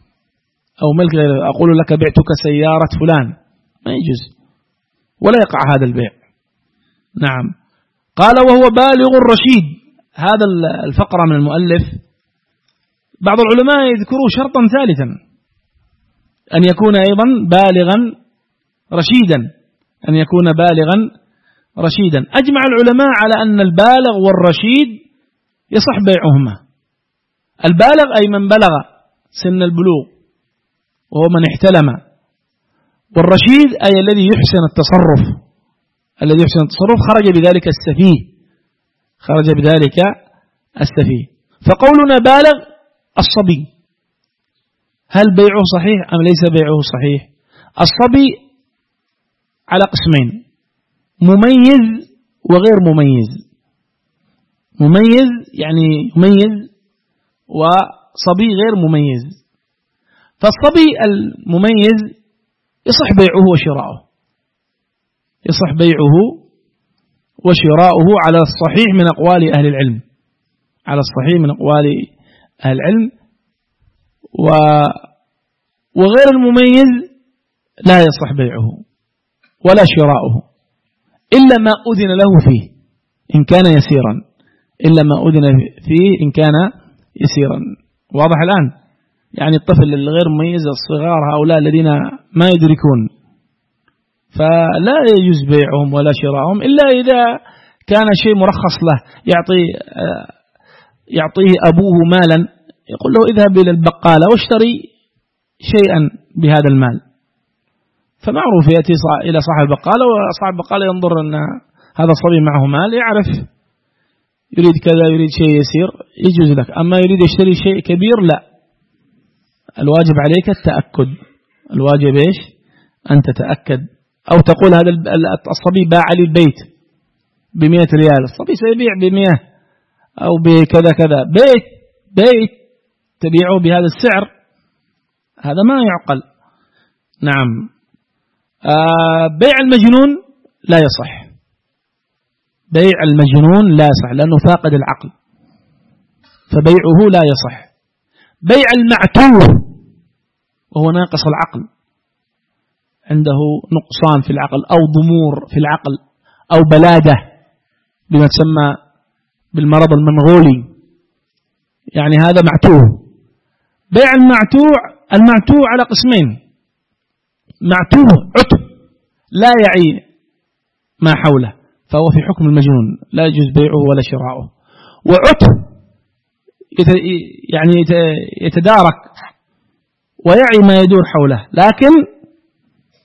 أقول لك بعتك سيارة فلان، ما يجوز ولا يقع هذا البيع. نعم. قال وهو بالغ رشيد. هذا الفقرة من المؤلف بعض العلماء يذكروا شرطا ثالثا، أن يكون أيضا بالغا رشيدا، أن يكون بالغا رشيدا. أجمع العلماء على أن البالغ والرشيد يصح بيعهما. البالغ أي من بلغ سن البلوغ وهو من احتلم، والرشيد أي الذي يحسن التصرف، خرج بذلك السفيه. فقولنا بالغ الصبي، هل بيعه صحيح أم ليس بيعه صحيح؟ الصبي على قسمين، مميز وغير مميز. مميز يعني يميز، وصبي غير مميز. فالصبي المميز يصح بيعه وشراؤه على الصحيح من أقوال أهل العلم، وغير المميز لا يصح بيعه ولا شراؤه إلا ما أذن له فيه إن كان يسيرا. واضح الآن؟ يعني الطفل الغير مميز، الصغار هؤلاء الذين ما يدركون، فلا يجوز بيعهم ولا شراؤهم إلا إذا كان شيء مرخص له، يعطيه أبوه مالا، يقول له اذهب إلى البقالة واشتري شيئا بهذا المال، فمعروف يأتي إلى صاحب البقالة، وصاحب البقالة ينظر أن هذا الصبي معه مال، يعرف يريد كذا، يريد شيء يسير، يجوز لك. أما يريد يشتري شيء كبير لا، الواجب عليك التأكد. الواجب إيش؟ أن تتأكد. أو تقول هذا الصبي باع لي البيت ب100 ريال، الصبي سيبيع ب100 أو بكذا كذا. بيت تبيعه بهذا السعر، هذا ما يعقل. نعم. بيع المجنون لا يصح، لأنه فاقد العقل، فبيعه لا يصح. بيع المعتوه وهو ناقص العقل، عنده نقصان في العقل أو ضمور في العقل أو بلادة بما تسمى بالمرض المنغولي، يعني هذا معتوه. بيع المعتوه على قسمين: معتوه عتب لا يعي ما حوله، فهو في حكم المجنون، لا يجوز بيعه ولا شراؤه. وعتب يعني يتدارك ويعي ما يدور حوله، لكن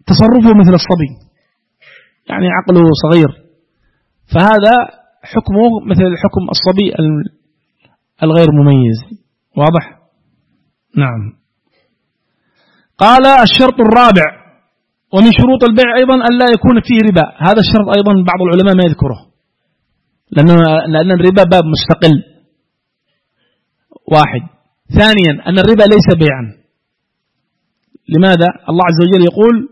تصرفه مثل الصبي، يعني عقله صغير، فهذا حكمه مثل حكم الصبي الغير مميز. واضح؟ نعم. قال الشرط الرابع ومن شروط البيع أيضا ألا يكون فيه ربا. هذا الشرط أيضا بعض العلماء ما يذكره لأن الربا باب مستقل. واحد. ثانيا أن الربا ليس بيعا. لماذا؟ الله عز وجل يقول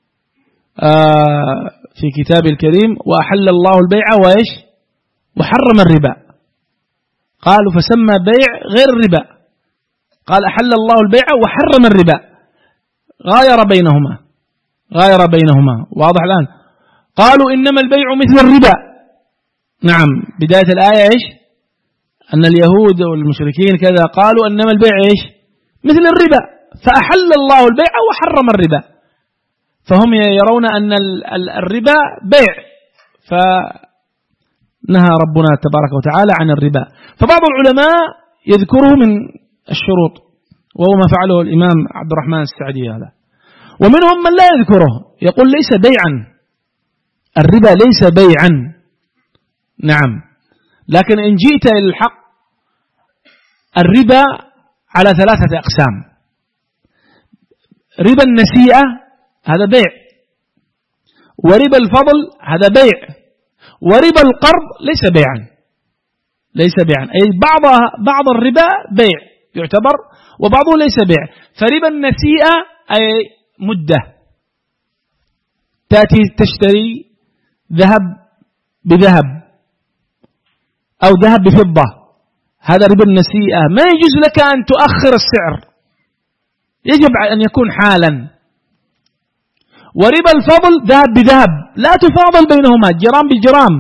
في كتابه الكريم وأحل الله البيع وإيش وحرم الربا. قالوا فسمى بيع غير الربا، قال أحل الله البيع وحرم الربا، غاير بينهما. واضح الآن؟ قالوا إنما البيع مثل الربا. نعم، بداية الآية إيش؟ أن اليهود والمشركين كذا قالوا إنما البيع إيش؟ مثل الربا، فأحل الله البيع وحرم الربا، فهم يرون أن الربا بيع، فنهى ربنا تبارك وتعالى عن الربا. فبعض العلماء يذكره من الشروط، وهو ما فعله الإمام عبد الرحمن السعدي هذا. ومنهم من لا يذكره، يقول ليس بيعا، الربا ليس بيعا. نعم، لكن إن جئت إلى الحق الربا على ثلاثة أقسام. ربا النسيئة هذا بيع، وربا الفضل هذا بيع، وربا القرض ليس بيعا، أي بعض الربا بيع يعتبر وبعضه ليس بيع. فربا النسيئة أي مدة، تأتي تشتري ذهب بذهب أو ذهب بفضة، هذا ربا النسيئة، ما يجوز لك أن تؤخر السعر، يجب أن يكون حالا. وربا الفضل ذهب بذهب، لا تفاضل بينهما، جرام بجرام،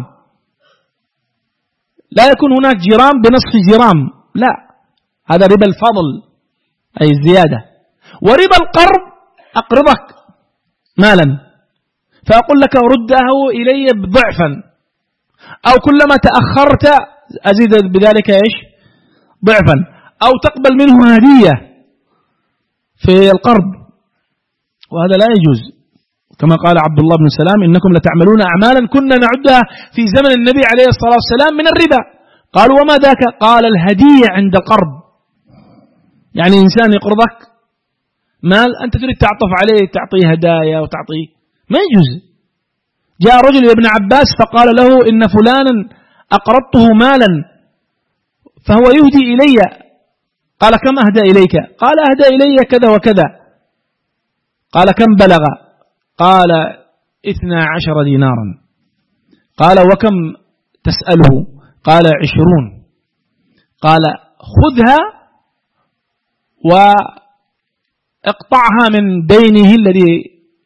لا يكون هناك جرام بنصف جرام، لا، هذا ربا الفضل أي الزيادة. وربا القرض أقرضك مالا فأقول لك رده إلي ضعفا، أو كلما تأخرت أزيد بذلك إيش ضعفا، أو تقبل منه هدية في القرض، وهذا لا يجوز. كما قال عبد الله بن سلام إنكم لتعملون أعمالا كنا نعدها في زمن النبي عليه الصلاة والسلام من الربا. قالوا وما ذاك؟ قال الهدية عند القرض، يعني إنسان يقرضك مال أنت تريد تعطف عليه، تعطيه هدايا وتعطيه، ما يجوز. جاء رجل ابن عباس فقال له إن فلانا أقرضته مالا فهو يهدي إلي، قال كم أهدى إليك؟ قال أهدى إلي كذا وكذا. قال كم بلغ؟ قال 12 دينارا. قال وكم تسأله؟ قال 20. قال خذها واقطعها من دينه الذي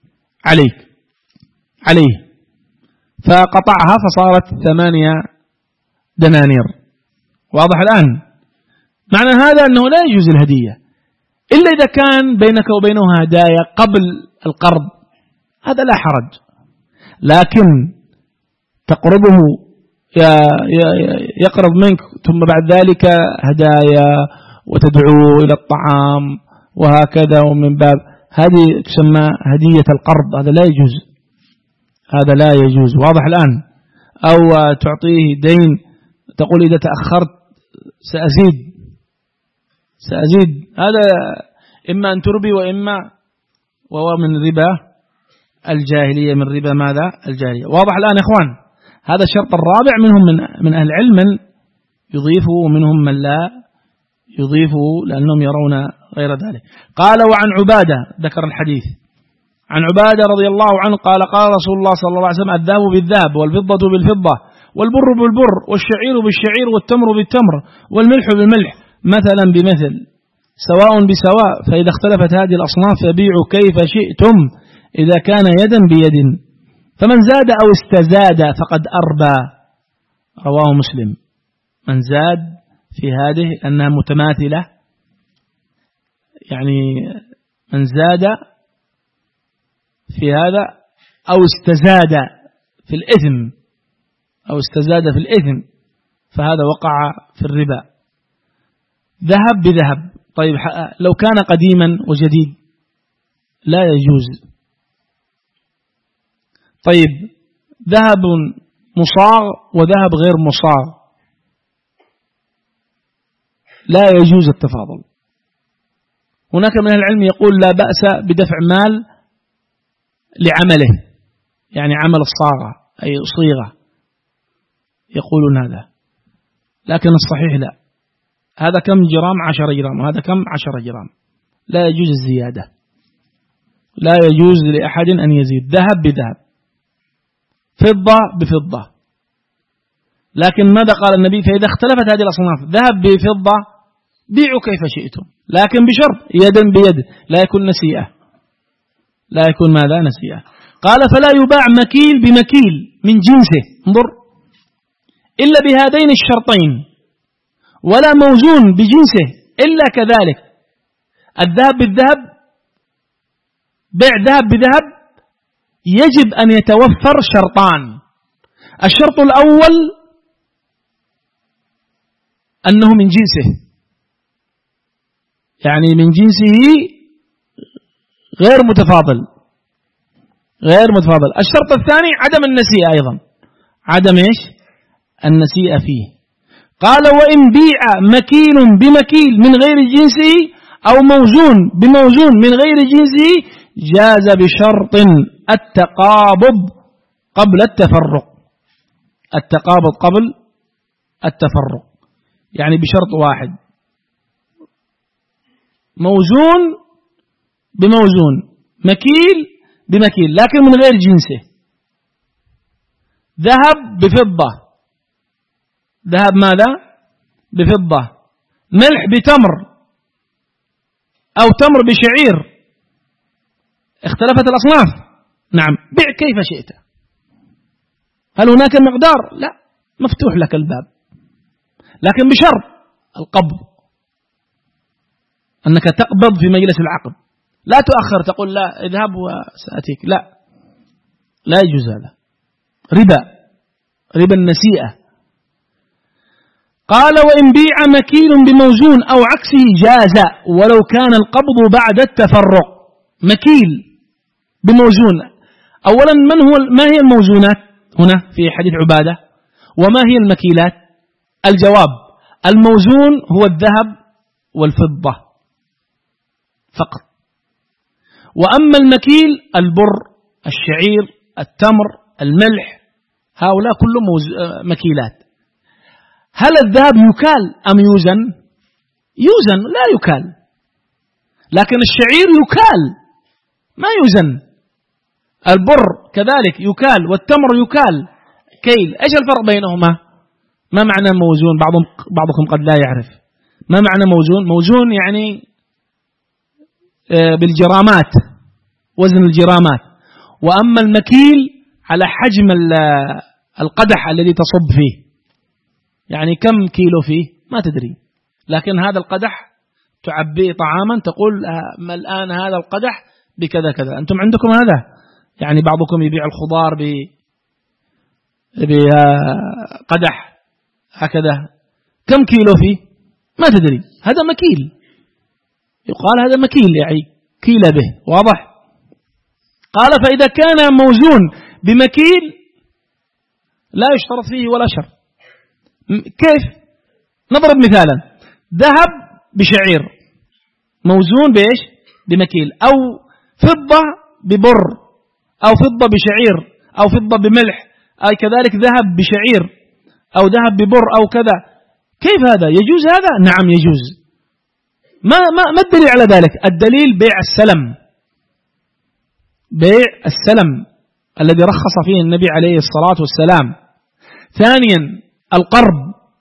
عليه، فقطعها فصارت 8 دنانير. واضح الآن؟ معنى هذا أنه لا يجوز الهدية إلا إذا كان بينك وبينه هدايا قبل القرض، هذا لا حرج، لكن تقرضه يقرض منك ثم بعد ذلك هدايا وتدعو إلى الطعام وهكذا، ومن باب هذه تسمى هدية القرض، هذا لا يجوز، هذا لا يجوز. واضح الآن؟ أو تعطيه دين تقول إذا تأخرت سأزيد، هذا إما أن تربي وإما وهو من ربا الجاهلية، من ربا ماذا؟ الجاهلية. واضح الآن يا إخوان؟ هذا الشرط الرابع، منهم من أهل العلم من يضيفه ومنهم من لا يضيفه لأنهم يرون غير ذلك. قال وعن عبادة، ذكر الحديث عن عبادة رضي الله عنه قال قال رسول الله صلى الله عليه وسلم الذهب بالذهب والفضة بالفضة والبر بالبر والشعير بالشعير والتمر بالتمر والملح بالملح مثلا بمثل سواء بسواء، فإذا اختلفت هذه الأصناف فبيعوا كيف شئتم إذا كان يدا بيد، فمن زاد أو استزاد فقد أربى. رواه مسلم. من زاد في هذه أنها متماثلة، يعني من زاد في هذا أو استزاد في الإثم فهذا وقع في الربا. ذهب بذهب، طيب لو كان قديما وجديد لا يجوز، طيب ذهب مصاغ وذهب غير مصاغ لا يجوز التفاضل. هناك من العلم يقول لا بأس بدفع مال لعمله، يعني عمل الصاغة أي صيغة، يقولون هذا، لكن الصحيح لا. هذا كم جرام؟ 10 جرام، وهذا كم؟ 10 جرام. لا يجوز الزيادة، لا يجوز لأحد أن يزيد ذهب بذهب، فضة بفضة. لكن ماذا قال النبي؟ فإذا اختلفت هذه الأصناف ذهب بفضة بيعوا كيف شئتم، لكن بشرط يدا بيد، لا يكون نسيئة، لا يكون ماذا؟ نسيئة. قال فلا يباع مكيل بمكيل من جنسه، انظر، إلا بهذين الشرطين، ولا موزون بجنسه إلا كذلك. الذهب بالذهب، بيع ذهب بذهب، يجب أن يتوفر شرطان. الشرط الأول أنه من جنسه، يعني من جنسه غير متفاضل، غير متفاضل. الشرط الثاني عدم النسيئة أيضا، عدم إيش؟ النسيئة فيه. قال وإن بيع مكيل بمكيل من غير جنسه أو موزون بموزون من غير جنسه جاز بشرط التقابض قبل التفرق. التقابض قبل التفرق يعني بشرط واحد، موزون بموزون، مكيل بمكيل، لكن من غير جنسه. ذهب بفضة، ذهب ماذا؟ بفضة. ملح بتمر أو تمر بشعير، اختلفت الأصناف، نعم، بيع كيف شئت. هل هناك مقدار؟ لا، مفتوح لك الباب، لكن بشرط القبض، أنك تقبض في مجلس العقد، لا تؤخر تقول لا اذهب وسأتيك، لا، لا يجوز هذا، ربا، ربا النسيئة. قال وإن بيع مكيل بموزون أو عكسه جاز ولو كان القبض بعد التفرق. مكيل بموزون، أولا ما هي الموزونات هنا في حديث عبادة، وما هي المكيلات؟ الجواب الموزون هو الذهب والفضة فقط، وأما المكيل البر، الشعير، التمر، الملح، هؤلاء كلهم مكيلات. هل الذهب يكال أم يوزن؟ يوزن، لا يكال. لكن الشعير يكال ما يوزن، البر كذلك يكال، والتمر يكال كيل. ايش الفرق بينهما؟ ما معنى موزون؟ بعضكم قد لا يعرف ما معنى موزون. موزون يعني بالجرامات، وزن الجرامات. وأما المكيل على حجم القدح الذي تصب فيه، يعني كم كيلو فيه ما تدري، لكن هذا القدح تعبيه طعاما تقول الآن هذا القدح بكذا كذا. أنتم عندكم هذا، يعني بعضكم يبيع الخضار بقدح هكذا، كم كيلو فيه ما تدري، هذا مكيل، يقال هذا مكيل، يعني كيل به، واضح؟ قال فإذا كان موزون بمكيل لا يشترط فيه ولا شرط. كيف؟ نضرب مثالا، ذهب بشعير موزون بإيش؟ بمكيل، أو فضة ببر، أو فضة بشعير، أو فضة بملح، أي كذلك ذهب بشعير أو ذهب ببر أو كذا. كيف هذا؟ يجوز هذا؟ نعم يجوز. ما الدليل على ذلك؟ الدليل بيع السلم، بيع السلم الذي رخص فيه النبي عليه الصلاة والسلام. ثانيا القرض،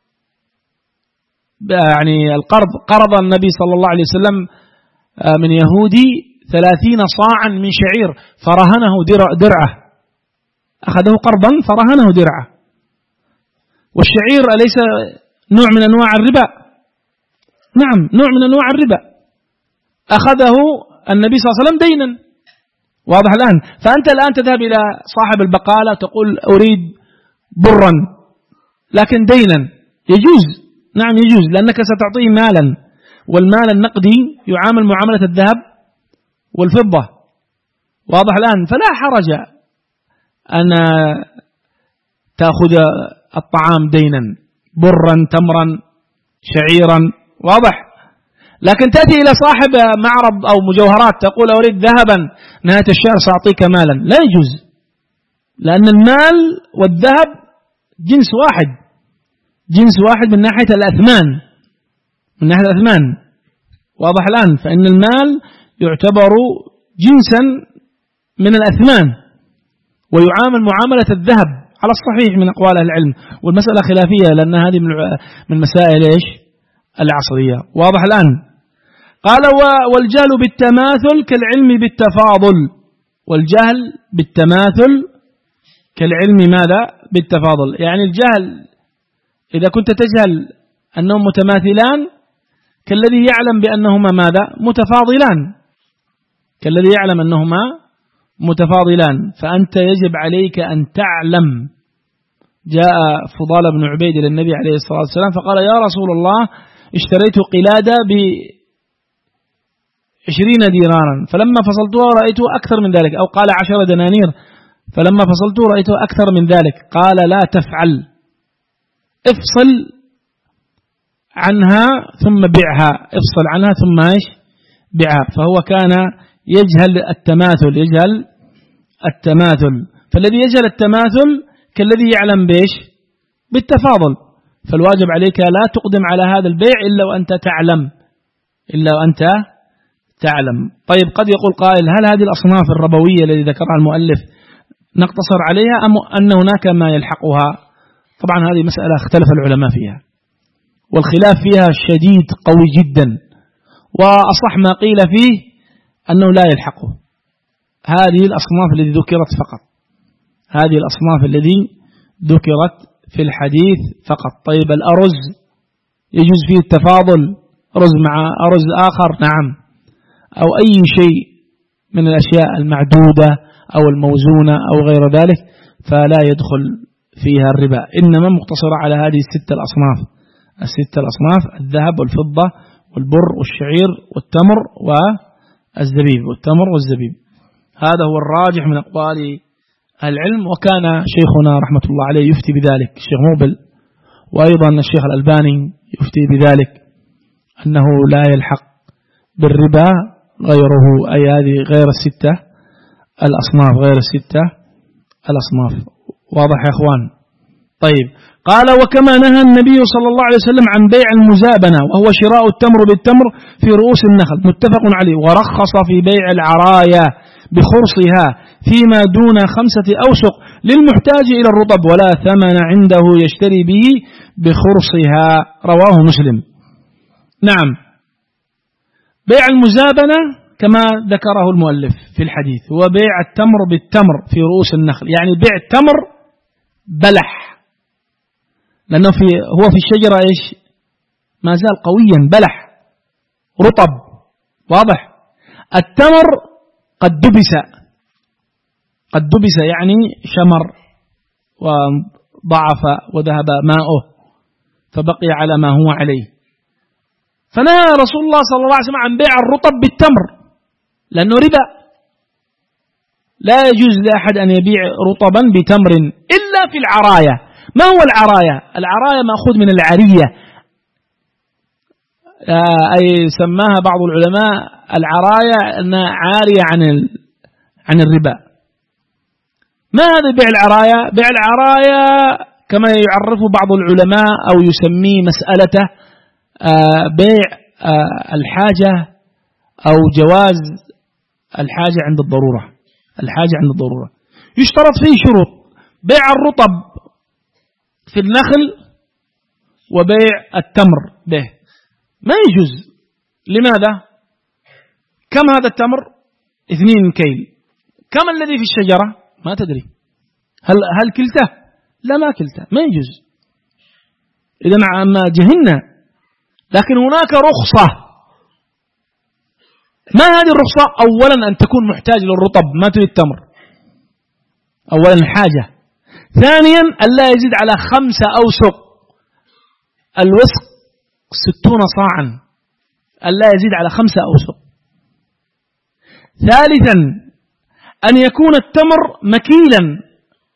يعني القرض، قرض النبي صلى الله عليه وسلم من يهودي 30 صاعا من شعير فرهنه درعه، أخذه قرضا فرهنه درعه. والشعير أليس نوع من أنواع الربا؟ نعم، نوع من أنواع الربا، أخذه النبي صلى الله عليه وسلم دينا، واضح الآن؟ فأنت الآن تذهب إلى صاحب البقالة تقول أريد برا لكن دينا، يجوز، نعم يجوز، لأنك ستعطيه مالا، والمال النقدي يعامل معاملة الذهب والفضة، واضح الآن؟ فلا حرج أن تأخذ الطعام دينا، برا تمرا شعيرا، واضح. لكن تأتي إلى صاحب معرض أو مجوهرات تقول أريد ذهبا نهاية الشهر سأعطيك مالا، لا يجوز، لأن المال والذهب جنس واحد، جنس واحد من ناحية الأثمان، من ناحية الأثمان، واضح الآن. فإن المال يعتبر جنسا من الأثمان ويعامل معاملة الذهب على الصحيح من أقوال العلم، والمسألة خلافية لأن هذه من مسائل العصرية، واضح الآن. قال والجهل بالتماثل كالعلم بالتفاضل، والجهل بالتماثل كالعلم ماذا؟ بالتفاضل. يعني الجهل إذا كنت تجهل أنهم متماثلان كالذي يعلم بأنهما ماذا؟ متفاضلان، كالذي يعلم أنهما متفاضلان. فأنت يجب عليك أن تعلم. جاء فضال بن عبيد إلى النبي عليه الصلاة والسلام فقال يا رسول الله اشتريت قلادة ب20 دينارا فلما فصلتها رأيته أكثر من ذلك، أو قال 10 دنانير فلما فصلته رأيته أكثر من ذلك. قال لا تفعل، افصل عنها ثم بيعها، افصل عنها ثم بيعها. فهو كان يجهل التماثل، يجهل التماثل. فالذي يجهل التماثل كالذي يعلم بإيش؟ بالتفاضل. فالواجب عليك لا تقدم على هذا البيع إلا وأنت تعلم، إلا وأنت تعلم. طيب قد يقول قائل هل هذه الأصناف الربوية التي ذكرها المؤلف نقتصر عليها أم أن هناك ما يلحقها؟ طبعا هذه مسألة اختلف العلماء فيها، والخلاف فيها شديد قوي جدا، وأصح ما قيل فيه أنه لا يلحقه هذه الأصناف التي ذكرت فقط، هذه الأصناف التي ذكرت في الحديث فقط. طيب الأرز يجوز فيه التفاضل، أرز مع أرز آخر؟ نعم. أو أي شيء من الأشياء المعدودة أو الموزونة أو غير ذلك فلا يدخل فيها الربا، إنما مقتصرة على هذه الستة الأصناف: الذهب والفضة والبر والشعير والتمر والزبيب، هذا هو الراجح من أقوال العلم. وكان شيخنا رحمة الله عليه يفتي بذلك، الشيخ موبل، وأيضا الشيخ الألباني يفتي بذلك، أنه لا يلحق بالربا غيره، أي هذه غير الستة الأصناف. واضح يا أخوان؟ طيب قال وكما نهى النبي صلى الله عليه وسلم عن بيع المزابنة وهو شراء التمر بالتمر في رؤوس النخل، متفق عليه. ورخص في بيع العرايا بخرصها فيما دون 5 أوسق للمحتاج إلى الرطب ولا ثمن عنده يشتري به بخرصها، رواه مسلم. نعم، بيع المزابنة كما ذكره المؤلف في الحديث هو بيع التمر بالتمر في رؤوس النخل، يعني بيع التمر بلح، لأنه هو في الشجرة إيش؟ ما زال قويا بلح رطب، واضح. التمر قد دبس يعني شمر وضعف وذهب ماؤه فبقي على ما هو عليه. فنهى رسول الله صلى الله عليه وسلم عن بيع الرطب بالتمر لأنه ربا، لا يجوز لأحد أن يبيع رطبا بتمر إلا في العراية. ما هو العراية؟ العراية مأخوذ من العرية، أي سماها بعض العلماء العراية أنها عارية عن الربا. ما هذا بيع العراية؟ بيع العراية كما يعرفه بعض العلماء أو يسميه مسألته بيع الحاجة أو جواز الحاجة عند الضرورة. يشترط فيه شروط: بيع الرطب في النخل وبيع التمر به، ما يجوز. لماذا؟ كم هذا التمر؟ 2 كيل. كم الذي في الشجرة؟ ما تدري. هل كلته؟ لا، ما كلته، ما يجوز. إذا ما جهلنا. لكن هناك رخصة. ما هذه الرخصة؟ أولا أن تكون محتاج للرطب، ما تريد التمر، أولا الحاجة. ثانيا ألا يزيد على 5 أوسق، الوسق 60 صاعا، ألا يزيد على 5 أوسق. ثالثا أن يكون التمر مكيلا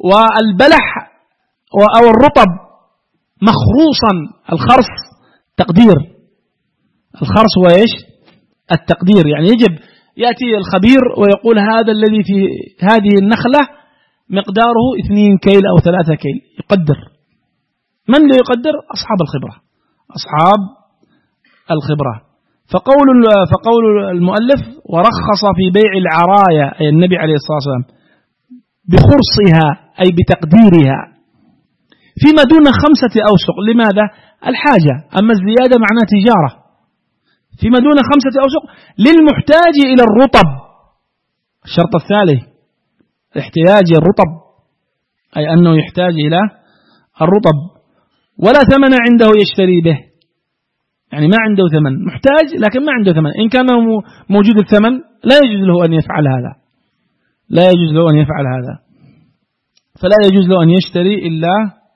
والبلح أو الرطب مخروصا. الخرص تقدير، الخرص هو إيش؟ التقدير. يعني يجب يأتي الخبير ويقول هذا الذي في هذه النخلة مقداره 2 كيل أو 3 كيل، يقدر. من اللي يقدر؟ أصحاب الخبرة، أصحاب الخبرة. فقول المؤلف ورخص في بيع العرايا، أي النبي عليه الصلاة والسلام، بخرصها أي بتقديرها فيما دون 5 أوسق. لماذا؟ الحاجة. أما الزيادة معناه تجارة. فيما دون 5 أوسق للمحتاج إلى الرطب. الشرط الثالث احتياج الرطب، أي أنه يحتاج إلى الرطب ولا ثمن عنده يشتري به، يعني ما عنده ثمن، محتاج لكن ما عنده ثمن. إن كان موجود الثمن لا يجوز له أن يفعل هذا، لا يجوز له أن يفعل هذا، فلا يجوز له أن يشتري إلا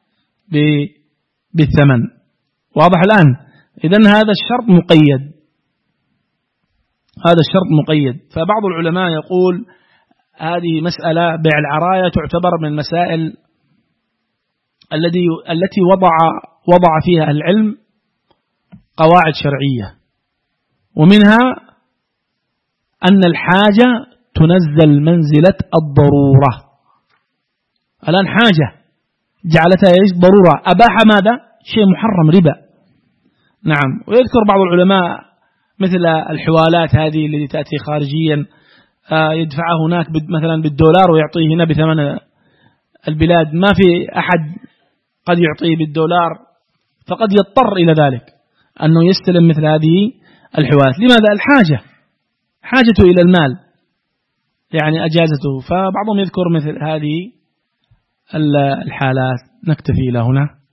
بالثمن. واضح الآن؟ إذن هذا الشرط مقيد، هذا الشرط مقيد. فبعض العلماء يقول هذه مسألة بيع العرايا تعتبر من المسائل التي وضع فيها العلم قواعد شرعية، ومنها أن الحاجة تنزل منزلة الضرورة. الآن حاجة جعلتها إيش؟ ضرورة. أباح ماذا؟ شيء محرم، ربا. نعم. ويذكر بعض العلماء مثل الحوالات هذه التي تأتي خارجيا، يدفعها هناك مثلا بالدولار ويعطيه هنا بثمن البلاد، ما في أحد قد يعطيه بالدولار، فقد يضطر إلى ذلك أنه يستلم مثل هذه الحوالات. لماذا؟ الحاجة، حاجته إلى المال، يعني أجازته. فبعضهم يذكر مثل هذه الحالات. نكتفي إلى هنا.